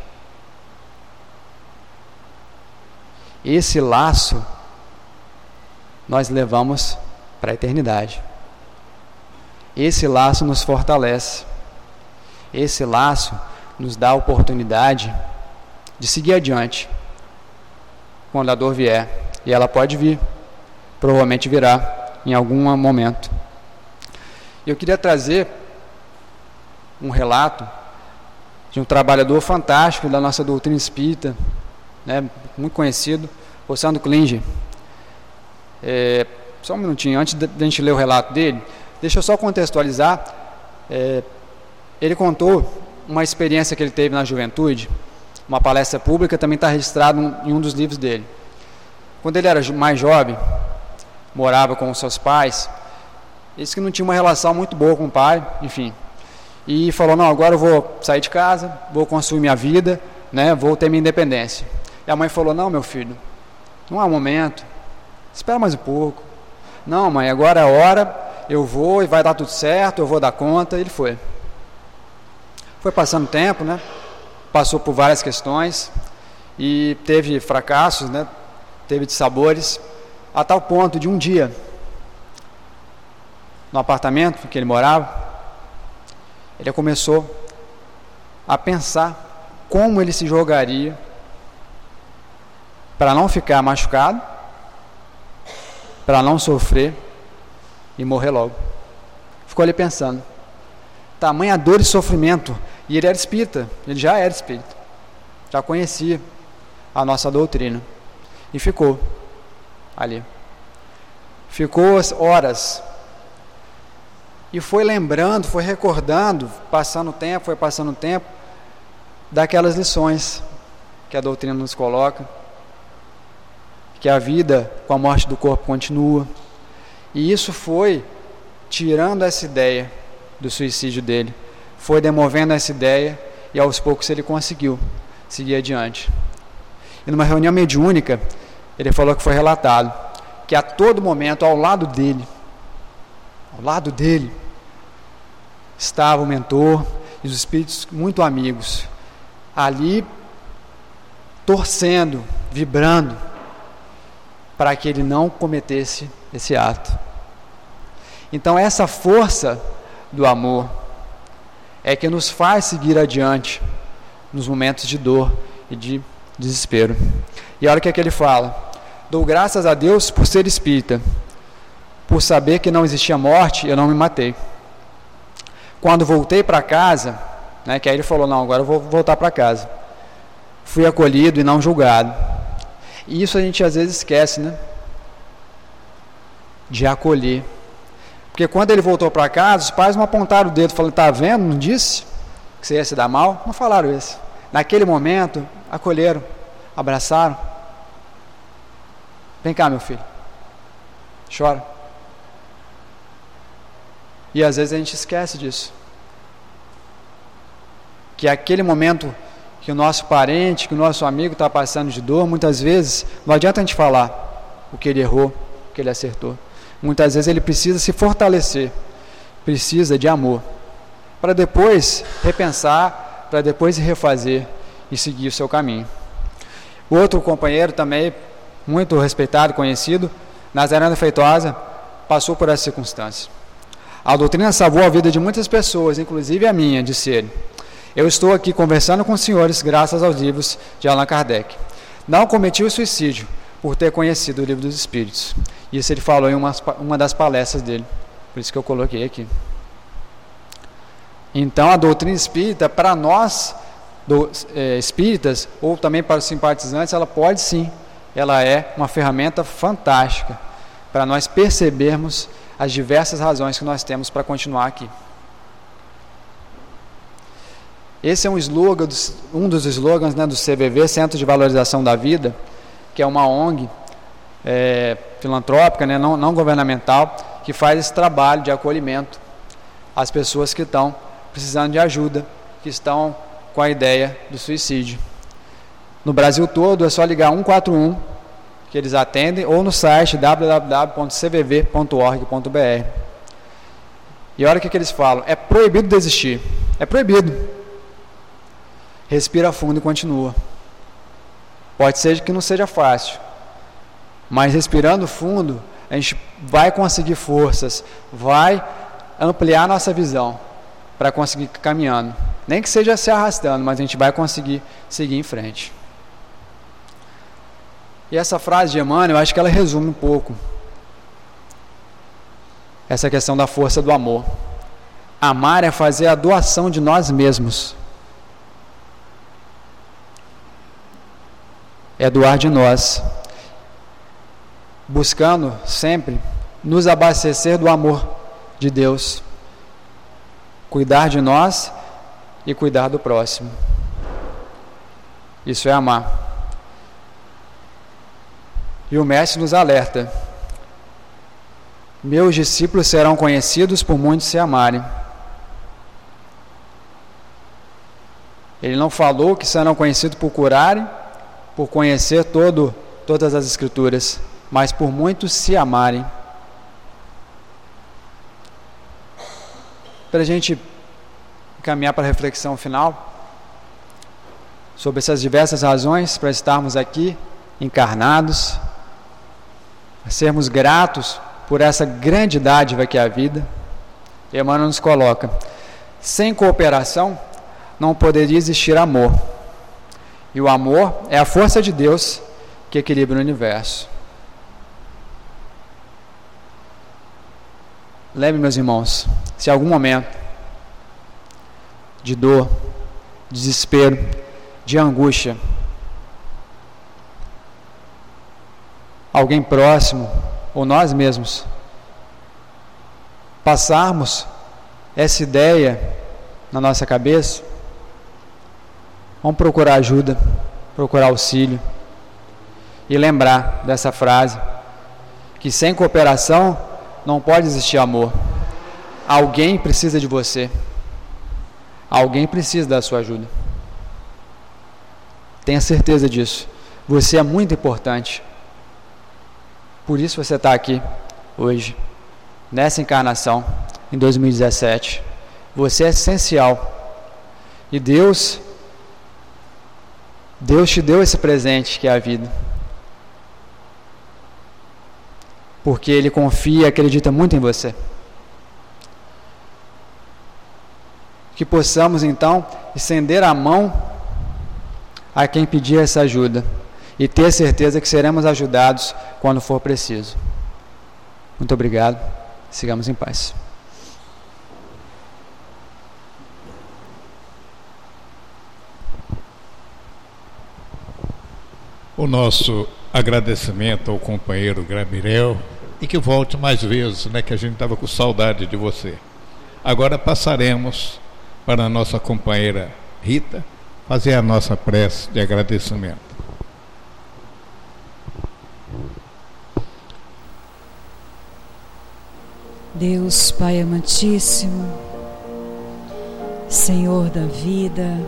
Esse laço nós levamos para a eternidade. Esse laço nos fortalece. Esse laço nos dá a oportunidade de seguir adiante quando a dor vier. E ela pode vir, provavelmente virá em algum momento. Eu queria trazer um relato de um trabalhador fantástico da nossa doutrina espírita, né, muito conhecido, o Sandro Klinger. É, só um minutinho, antes de a gente ler o relato dele, deixa eu só contextualizar. É, ele contou uma experiência que ele teve na juventude, uma palestra pública, também está registrado em um dos livros dele. Quando ele era mais jovem, morava com os seus pais, disse que não tinha uma relação muito boa com o pai, enfim, e falou, não, agora eu vou sair de casa, vou construir minha vida, né, vou ter minha independência. E a mãe falou, não, meu filho, não há momento, espera mais um pouco. Não, mãe, agora é a hora, eu vou e vai dar tudo certo, eu vou dar conta. E ele foi. Foi passando o tempo, né, passou por várias questões e teve fracassos, né, teve dissabores, a tal ponto de um dia, no apartamento que ele morava, ele começou a pensar como ele se jogaria para não ficar machucado, para não sofrer e morrer logo. Ficou ali pensando, tamanha dor e sofrimento, e ele era espírita, ele já era espírita, já conhecia a nossa doutrina, e ficou ali, ficou horas, e foi lembrando, foi recordando, passando o tempo, foi passando o tempo, daquelas lições que a doutrina nos coloca, que a vida com a morte do corpo continua, e isso foi tirando essa ideia do suicídio dele, foi demovendo essa ideia, e aos poucos ele conseguiu seguir adiante. E numa reunião mediúnica, ele falou que foi relatado que a todo momento, ao lado dele, ao lado dele, estava o mentor e os espíritos muito amigos, ali torcendo, vibrando, para que ele não cometesse esse ato. Então essa força do amor é que nos faz seguir adiante nos momentos de dor e de desespero. E olha o que é que ele fala: dou graças a Deus por ser espírita, por saber que não existia morte, eu não me matei. Quando voltei para casa, né, que aí ele falou, não, agora eu vou voltar para casa, fui acolhido e não julgado. E isso a gente às vezes esquece, né? De acolher. Porque quando ele voltou para casa, os pais não apontaram o dedo, falando, tá vendo, não disse que você ia se dar mal? Não falaram isso. Naquele momento, acolheram, abraçaram. Vem cá, meu filho, chora. E às vezes a gente esquece disso. Que aquele momento que o nosso parente, que o nosso amigo está passando de dor, muitas vezes, não adianta a gente falar o que ele errou, o que ele acertou. Muitas vezes ele precisa se fortalecer, precisa de amor, para depois repensar, para depois refazer e seguir o seu caminho. O outro companheiro também, muito respeitado, conhecido, Nazareno Feitosa, passou por essa circunstância. A doutrina salvou a vida de muitas pessoas, inclusive a minha, disse ele. Eu estou aqui conversando com os senhores graças aos livros de Allan Kardec. Não cometi o suicídio por ter conhecido o Livro dos Espíritos. Isso ele falou em uma, uma das palestras dele, por isso que eu coloquei aqui. Então a doutrina espírita, para nós do, é, espíritas, ou também para os simpatizantes, ela pode sim, ela é uma ferramenta fantástica para nós percebermos as diversas razões que nós temos para continuar aqui. Esse é um slogan, um dos slogans, né, do C V V, Centro de Valorização da Vida, que é uma O N G é, filantrópica, né, não, não governamental, que faz esse trabalho de acolhimento às pessoas que estão precisando de ajuda, que estão com a ideia do suicídio. No Brasil todo é só ligar um quatro um, que eles atendem, ou no site w w w ponto c v v ponto org ponto b r. E olha o que, que eles falam: é proibido desistir, é proibido. Respira fundo e continua. Pode ser que não seja fácil, mas respirando fundo, a gente vai conseguir forças, vai ampliar nossa visão para conseguir caminhando. Nem que seja se arrastando, mas a gente vai conseguir seguir em frente. E essa frase de Emmanuel, eu acho que ela resume um pouco essa questão da força do amor. Amar é fazer a doação de nós mesmos é doar de nós, buscando sempre nos abastecer do amor de Deus, cuidar de nós e cuidar do próximo. Isso é amar. E o Mestre nos alerta: meus discípulos serão conhecidos por muitos se amarem. Ele não falou que serão conhecidos por curarem, por conhecer todo, todas as Escrituras, mas por muitos se amarem. Para a gente caminhar para a reflexão final sobre essas diversas razões para estarmos aqui encarnados, sermos gratos por essa grande dádiva que é a vida, Emmanuel nos coloca: sem cooperação não poderia existir amor, e o amor é a força de Deus que equilibra o universo. Lembre, meus irmãos, se em algum momento de dor, desespero, de angústia, alguém próximo ou nós mesmos passarmos essa ideia na nossa cabeça, vamos procurar ajuda, procurar auxílio e lembrar dessa frase, que sem cooperação não pode existir amor. Alguém precisa de você, alguém precisa da sua ajuda. Tenha certeza disso. Você é muito importante. Por isso você está aqui hoje, nessa encarnação, em dois mil e dezessete. Você é essencial. E Deus, Deus te deu esse presente que é a vida. Porque Ele confia e acredita muito em você. Que possamos então estender a mão a quem pedir essa ajuda e ter certeza que seremos ajudados quando for preciso. Muito obrigado. Sigamos em paz. O nosso agradecimento ao companheiro Gabriel, e que volte mais vezes, né, que a gente estava com saudade de você. Agora passaremos para a nossa companheira Rita fazer a nossa prece de agradecimento. Deus Pai amantíssimo, Senhor da vida,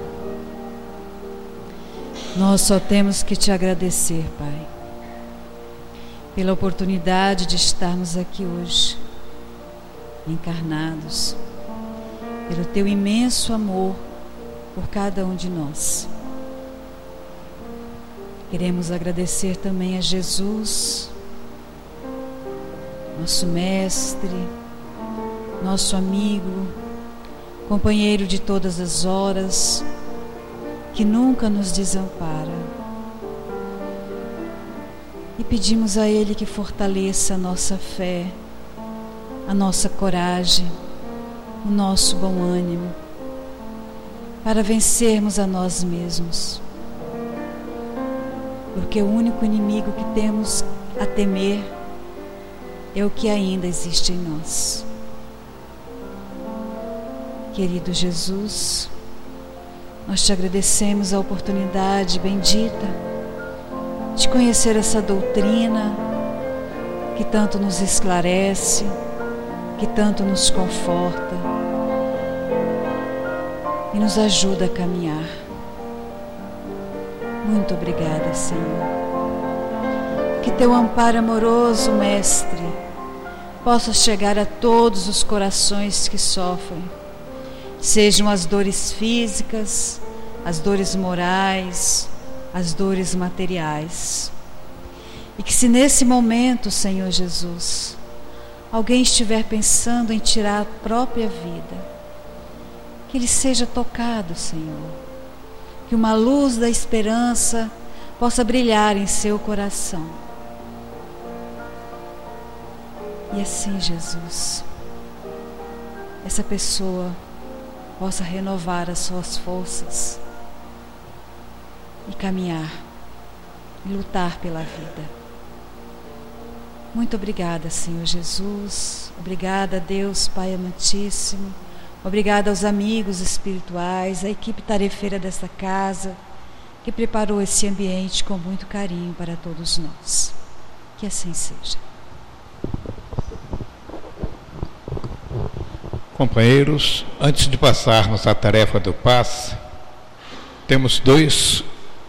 nós só temos que te agradecer, Pai, pela oportunidade de estarmos aqui hoje, encarnados, pelo teu imenso amor por cada um de nós. Queremos agradecer também a Jesus, nosso mestre, nosso amigo, companheiro de todas as horas, que nunca nos desampara. E pedimos a Ele que fortaleça a nossa fé, a nossa coragem, o nosso bom ânimo, para vencermos a nós mesmos. Porque o único inimigo que temos a temer é o que ainda existe em nós. Querido Jesus, nós te agradecemos a oportunidade bendita de conhecer essa doutrina que tanto nos esclarece, que tanto nos conforta e nos ajuda a caminhar. Muito obrigada, Senhor. Que teu amparo amoroso, Mestre, possa chegar a todos os corações que sofrem, sejam as dores físicas, as dores morais, as dores materiais. E que se nesse momento, Senhor Jesus, alguém estiver pensando em tirar a própria vida, que ele seja tocado, Senhor, que uma luz da esperança possa brilhar em seu coração. E assim, Jesus, essa pessoa possa renovar as suas forças e caminhar e lutar pela vida. Muito obrigada, Senhor Jesus. Obrigada, Deus Pai amantíssimo. Obrigada aos amigos espirituais, à equipe tarefeira desta casa, que preparou esse ambiente com muito carinho para todos nós. Que assim seja. Companheiros, antes de passarmos à tarefa do passe, temos dois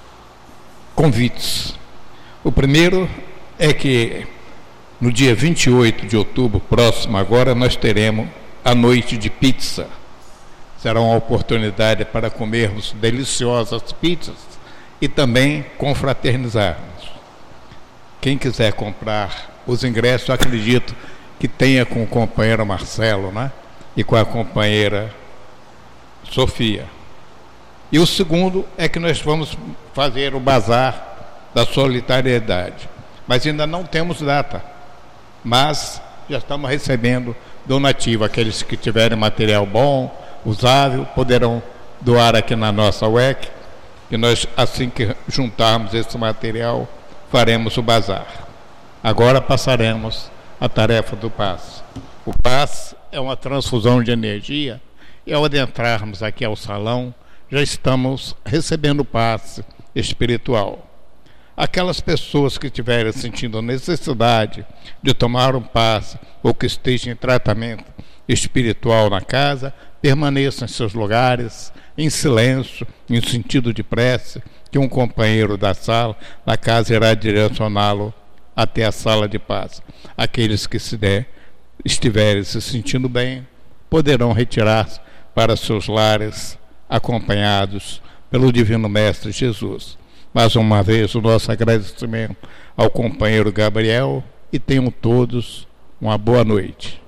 convites. O primeiro é que no dia vinte e oito de outubro próximo, agora, nós teremos a noite de pizza. Será uma oportunidade para comermos deliciosas pizzas e também confraternizarmos. Quem quiser comprar os ingressos, acredito que tenha com o companheiro Marcelo, né? E com a companheira Sofia. E o segundo é que nós vamos fazer o bazar da solidariedade. Mas ainda não temos data. Mas já estamos recebendo donativo. Aqueles que tiverem material bom, usável, poderão doar aqui na nossa U E C. E nós, assim que juntarmos esse material, faremos o bazar. Agora passaremos a tarefa do passe. O passe é uma transfusão de energia, e ao adentrarmos aqui ao salão, já estamos recebendo o passe espiritual. Aquelas pessoas que estiverem sentindo necessidade de tomar um passe ou que estejam em tratamento espiritual na casa, permaneçam em seus lugares, em silêncio, em sentido de prece, que um companheiro da sala, da casa, irá direcioná-lo até a sala de passe. Aqueles que se der, estiverem se sentindo bem, poderão retirar-se para seus lares, acompanhados pelo Divino Mestre Jesus. Mais uma vez, o nosso agradecimento ao companheiro Gabriel, e tenham todos uma boa noite.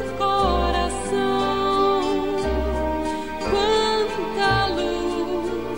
Quanta luz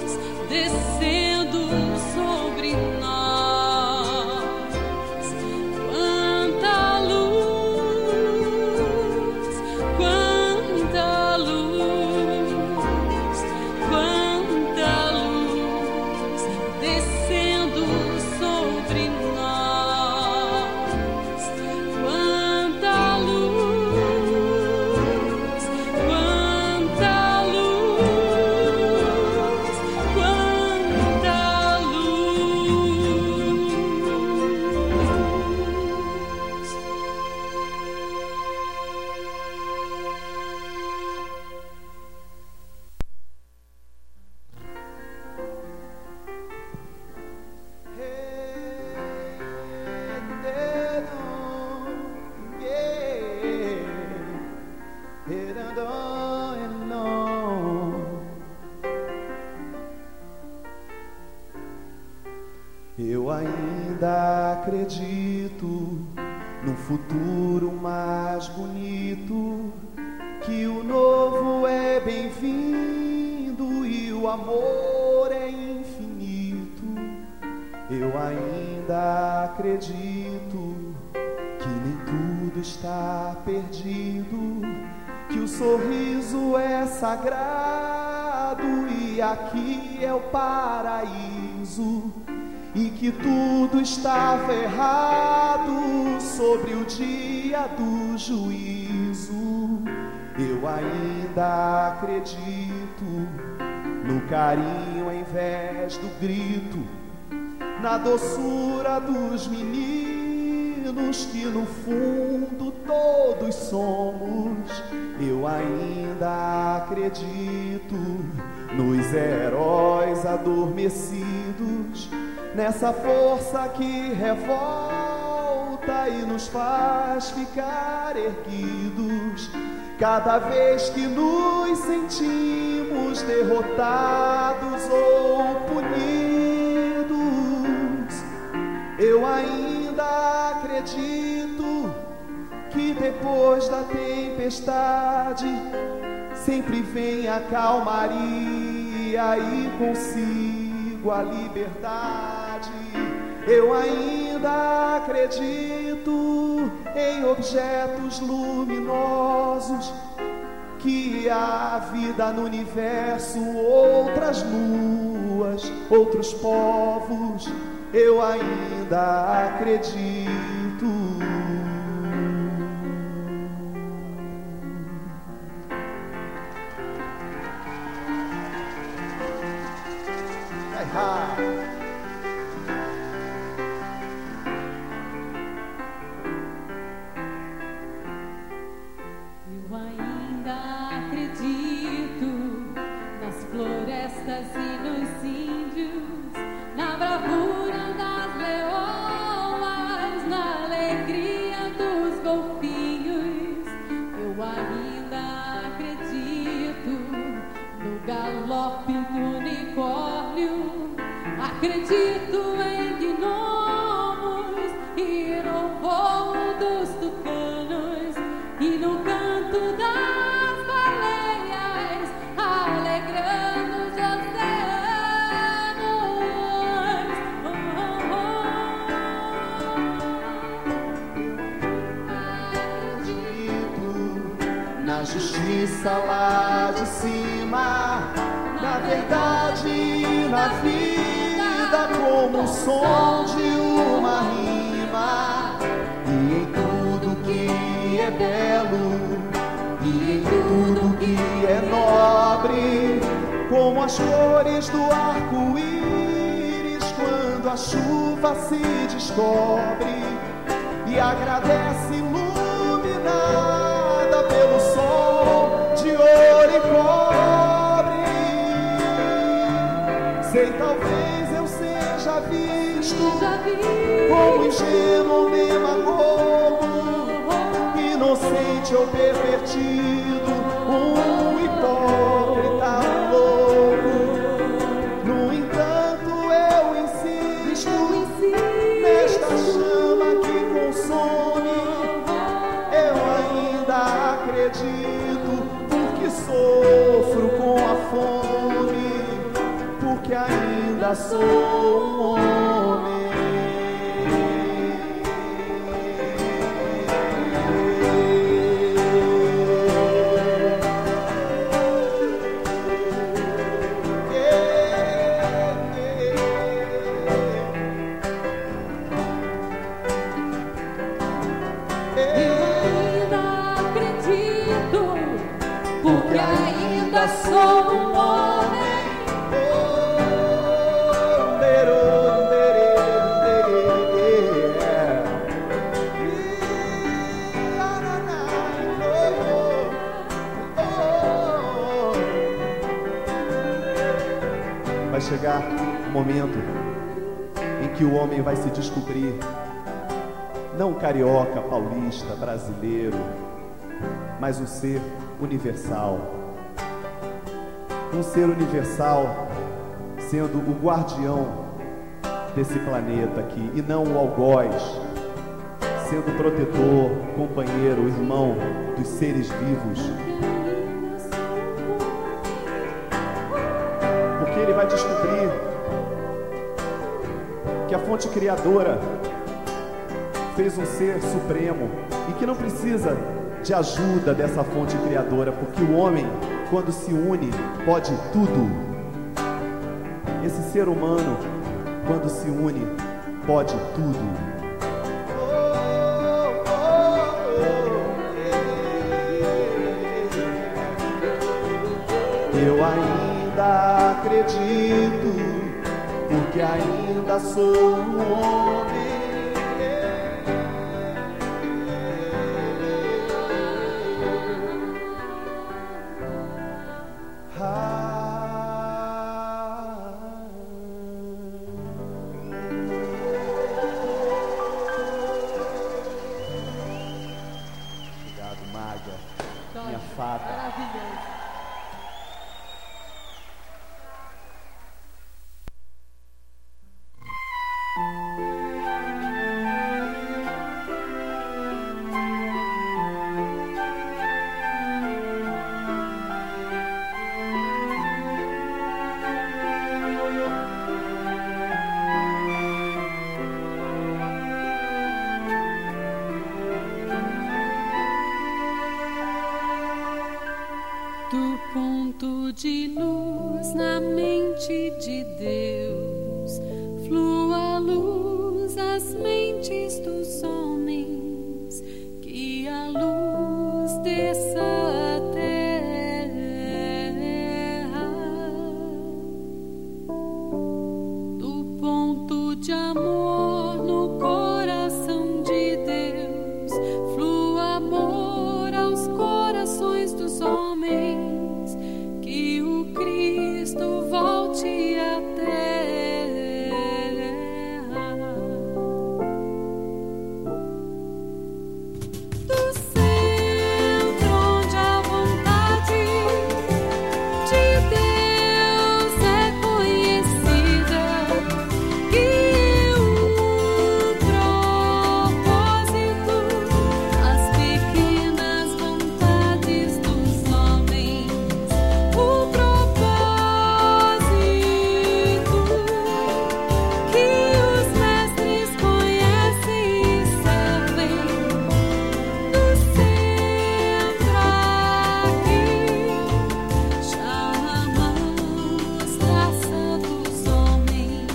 Eu ainda acredito num futuro mais bonito, que o novo é bem-vindo e o amor é infinito. Eu ainda acredito que nem tudo está perdido, que o sorriso é sagrado e aqui é o paraíso, e que tudo estava errado sobre o dia do juízo. Eu ainda acredito no carinho ao invés do grito, na doçura dos meninos que no fundo todos somos. Eu ainda acredito nos heróis adormecidos, nessa força que revolta e nos faz ficar erguidos cada vez que nos sentimos derrotados ou punidos. Eu ainda acredito que depois da tempestade sempre vem a calmaria e consigo a liberdade. Eu ainda acredito em objetos luminosos, que há vida no universo, outras luas, outros povos. Eu ainda acredito. Ai, ai. E nos índios, na bravura das leoas, na alegria dos golfinhos. Eu ainda acredito no galope do unicórnio, acredito em gnomos e no voo dos tucanos e no canto das baleias, alegrando justiça lá de cima, na verdade e na vida, como o som de uma rima, e em tudo que é belo, e em tudo que é nobre, como as cores do arco-íris quando a chuva se descobre e agradece iluminada pelo sol de ouro e cobre. Sei, talvez eu seja visto como ingênuo demagogo, inocente ou pervertido, um hipócrita, um louco. No entanto eu insisto nesta chama que consome. Eu ainda acredito, porque sofro com a fome, porque ainda sou um homem. Porque ainda sou um homem. Vai chegar um momento em que o homem vai se descobrir não carioca, paulista, brasileiro, mas um ser universal. Um ser universal sendo o guardião desse planeta aqui, e não o algoz, sendo protetor, companheiro, irmão dos seres vivos. Porque ele vai descobrir que a fonte criadora fez um ser supremo e que não precisa de ajuda dessa fonte criadora, porque o homem, quando se une, pode tudo. Esse ser humano, quando se une, pode tudo. Eu ainda acredito, porque ainda sou um homem. Obrigado, Maga, minha fada. Maravilhoso. Do ponto de luz na mente de Deus, flua a luz às mentes dos homens, que a luz desça à terra. Do ponto de amor no coração de Deus, flua amor aos corações dos homens, que o Cristo volte à terra. Do centro onde a vontade de Deus é conhecida, que o propósito, as pequenas vontades dos homens, o propósito que os mestres conhecem e servem, do centro aqui chamamos raça dos homens.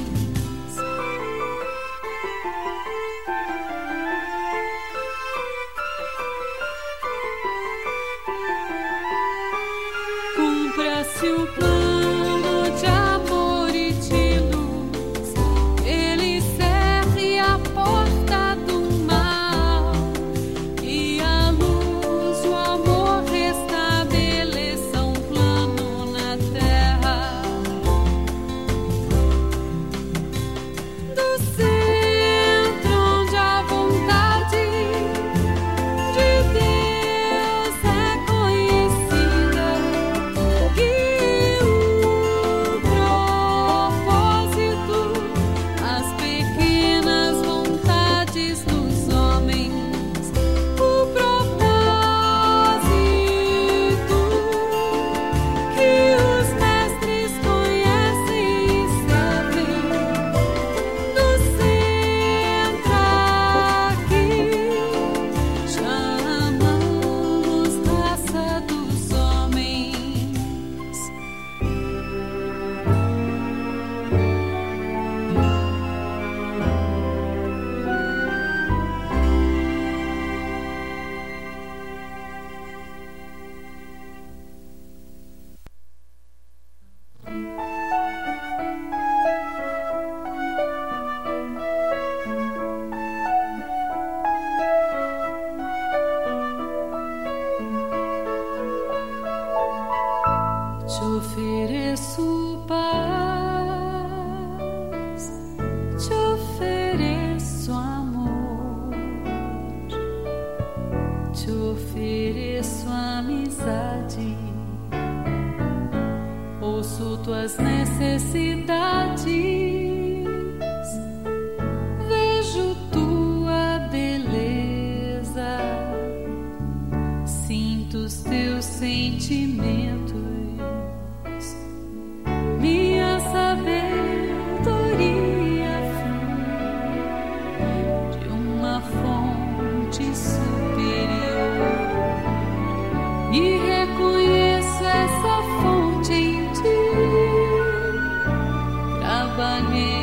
Cumpra-se o plano de amor e de luz, ele cerre a porta do mal, e a luz, o amor restabeleça um plano na terra. Do centro onde a vontade de Deus é conhecida, que o propósito, as pequenas vontades dos homens, o propósito que os mestres conhecem e servem, do centro aqui chamamos raça dos homens. Te ofereço paz, te ofereço amor, te ofereço amizade, ouço tuas necessidades, sentimentos, minha sabedoria flui de uma fonte superior e reconheço essa fonte em ti. Trabalhei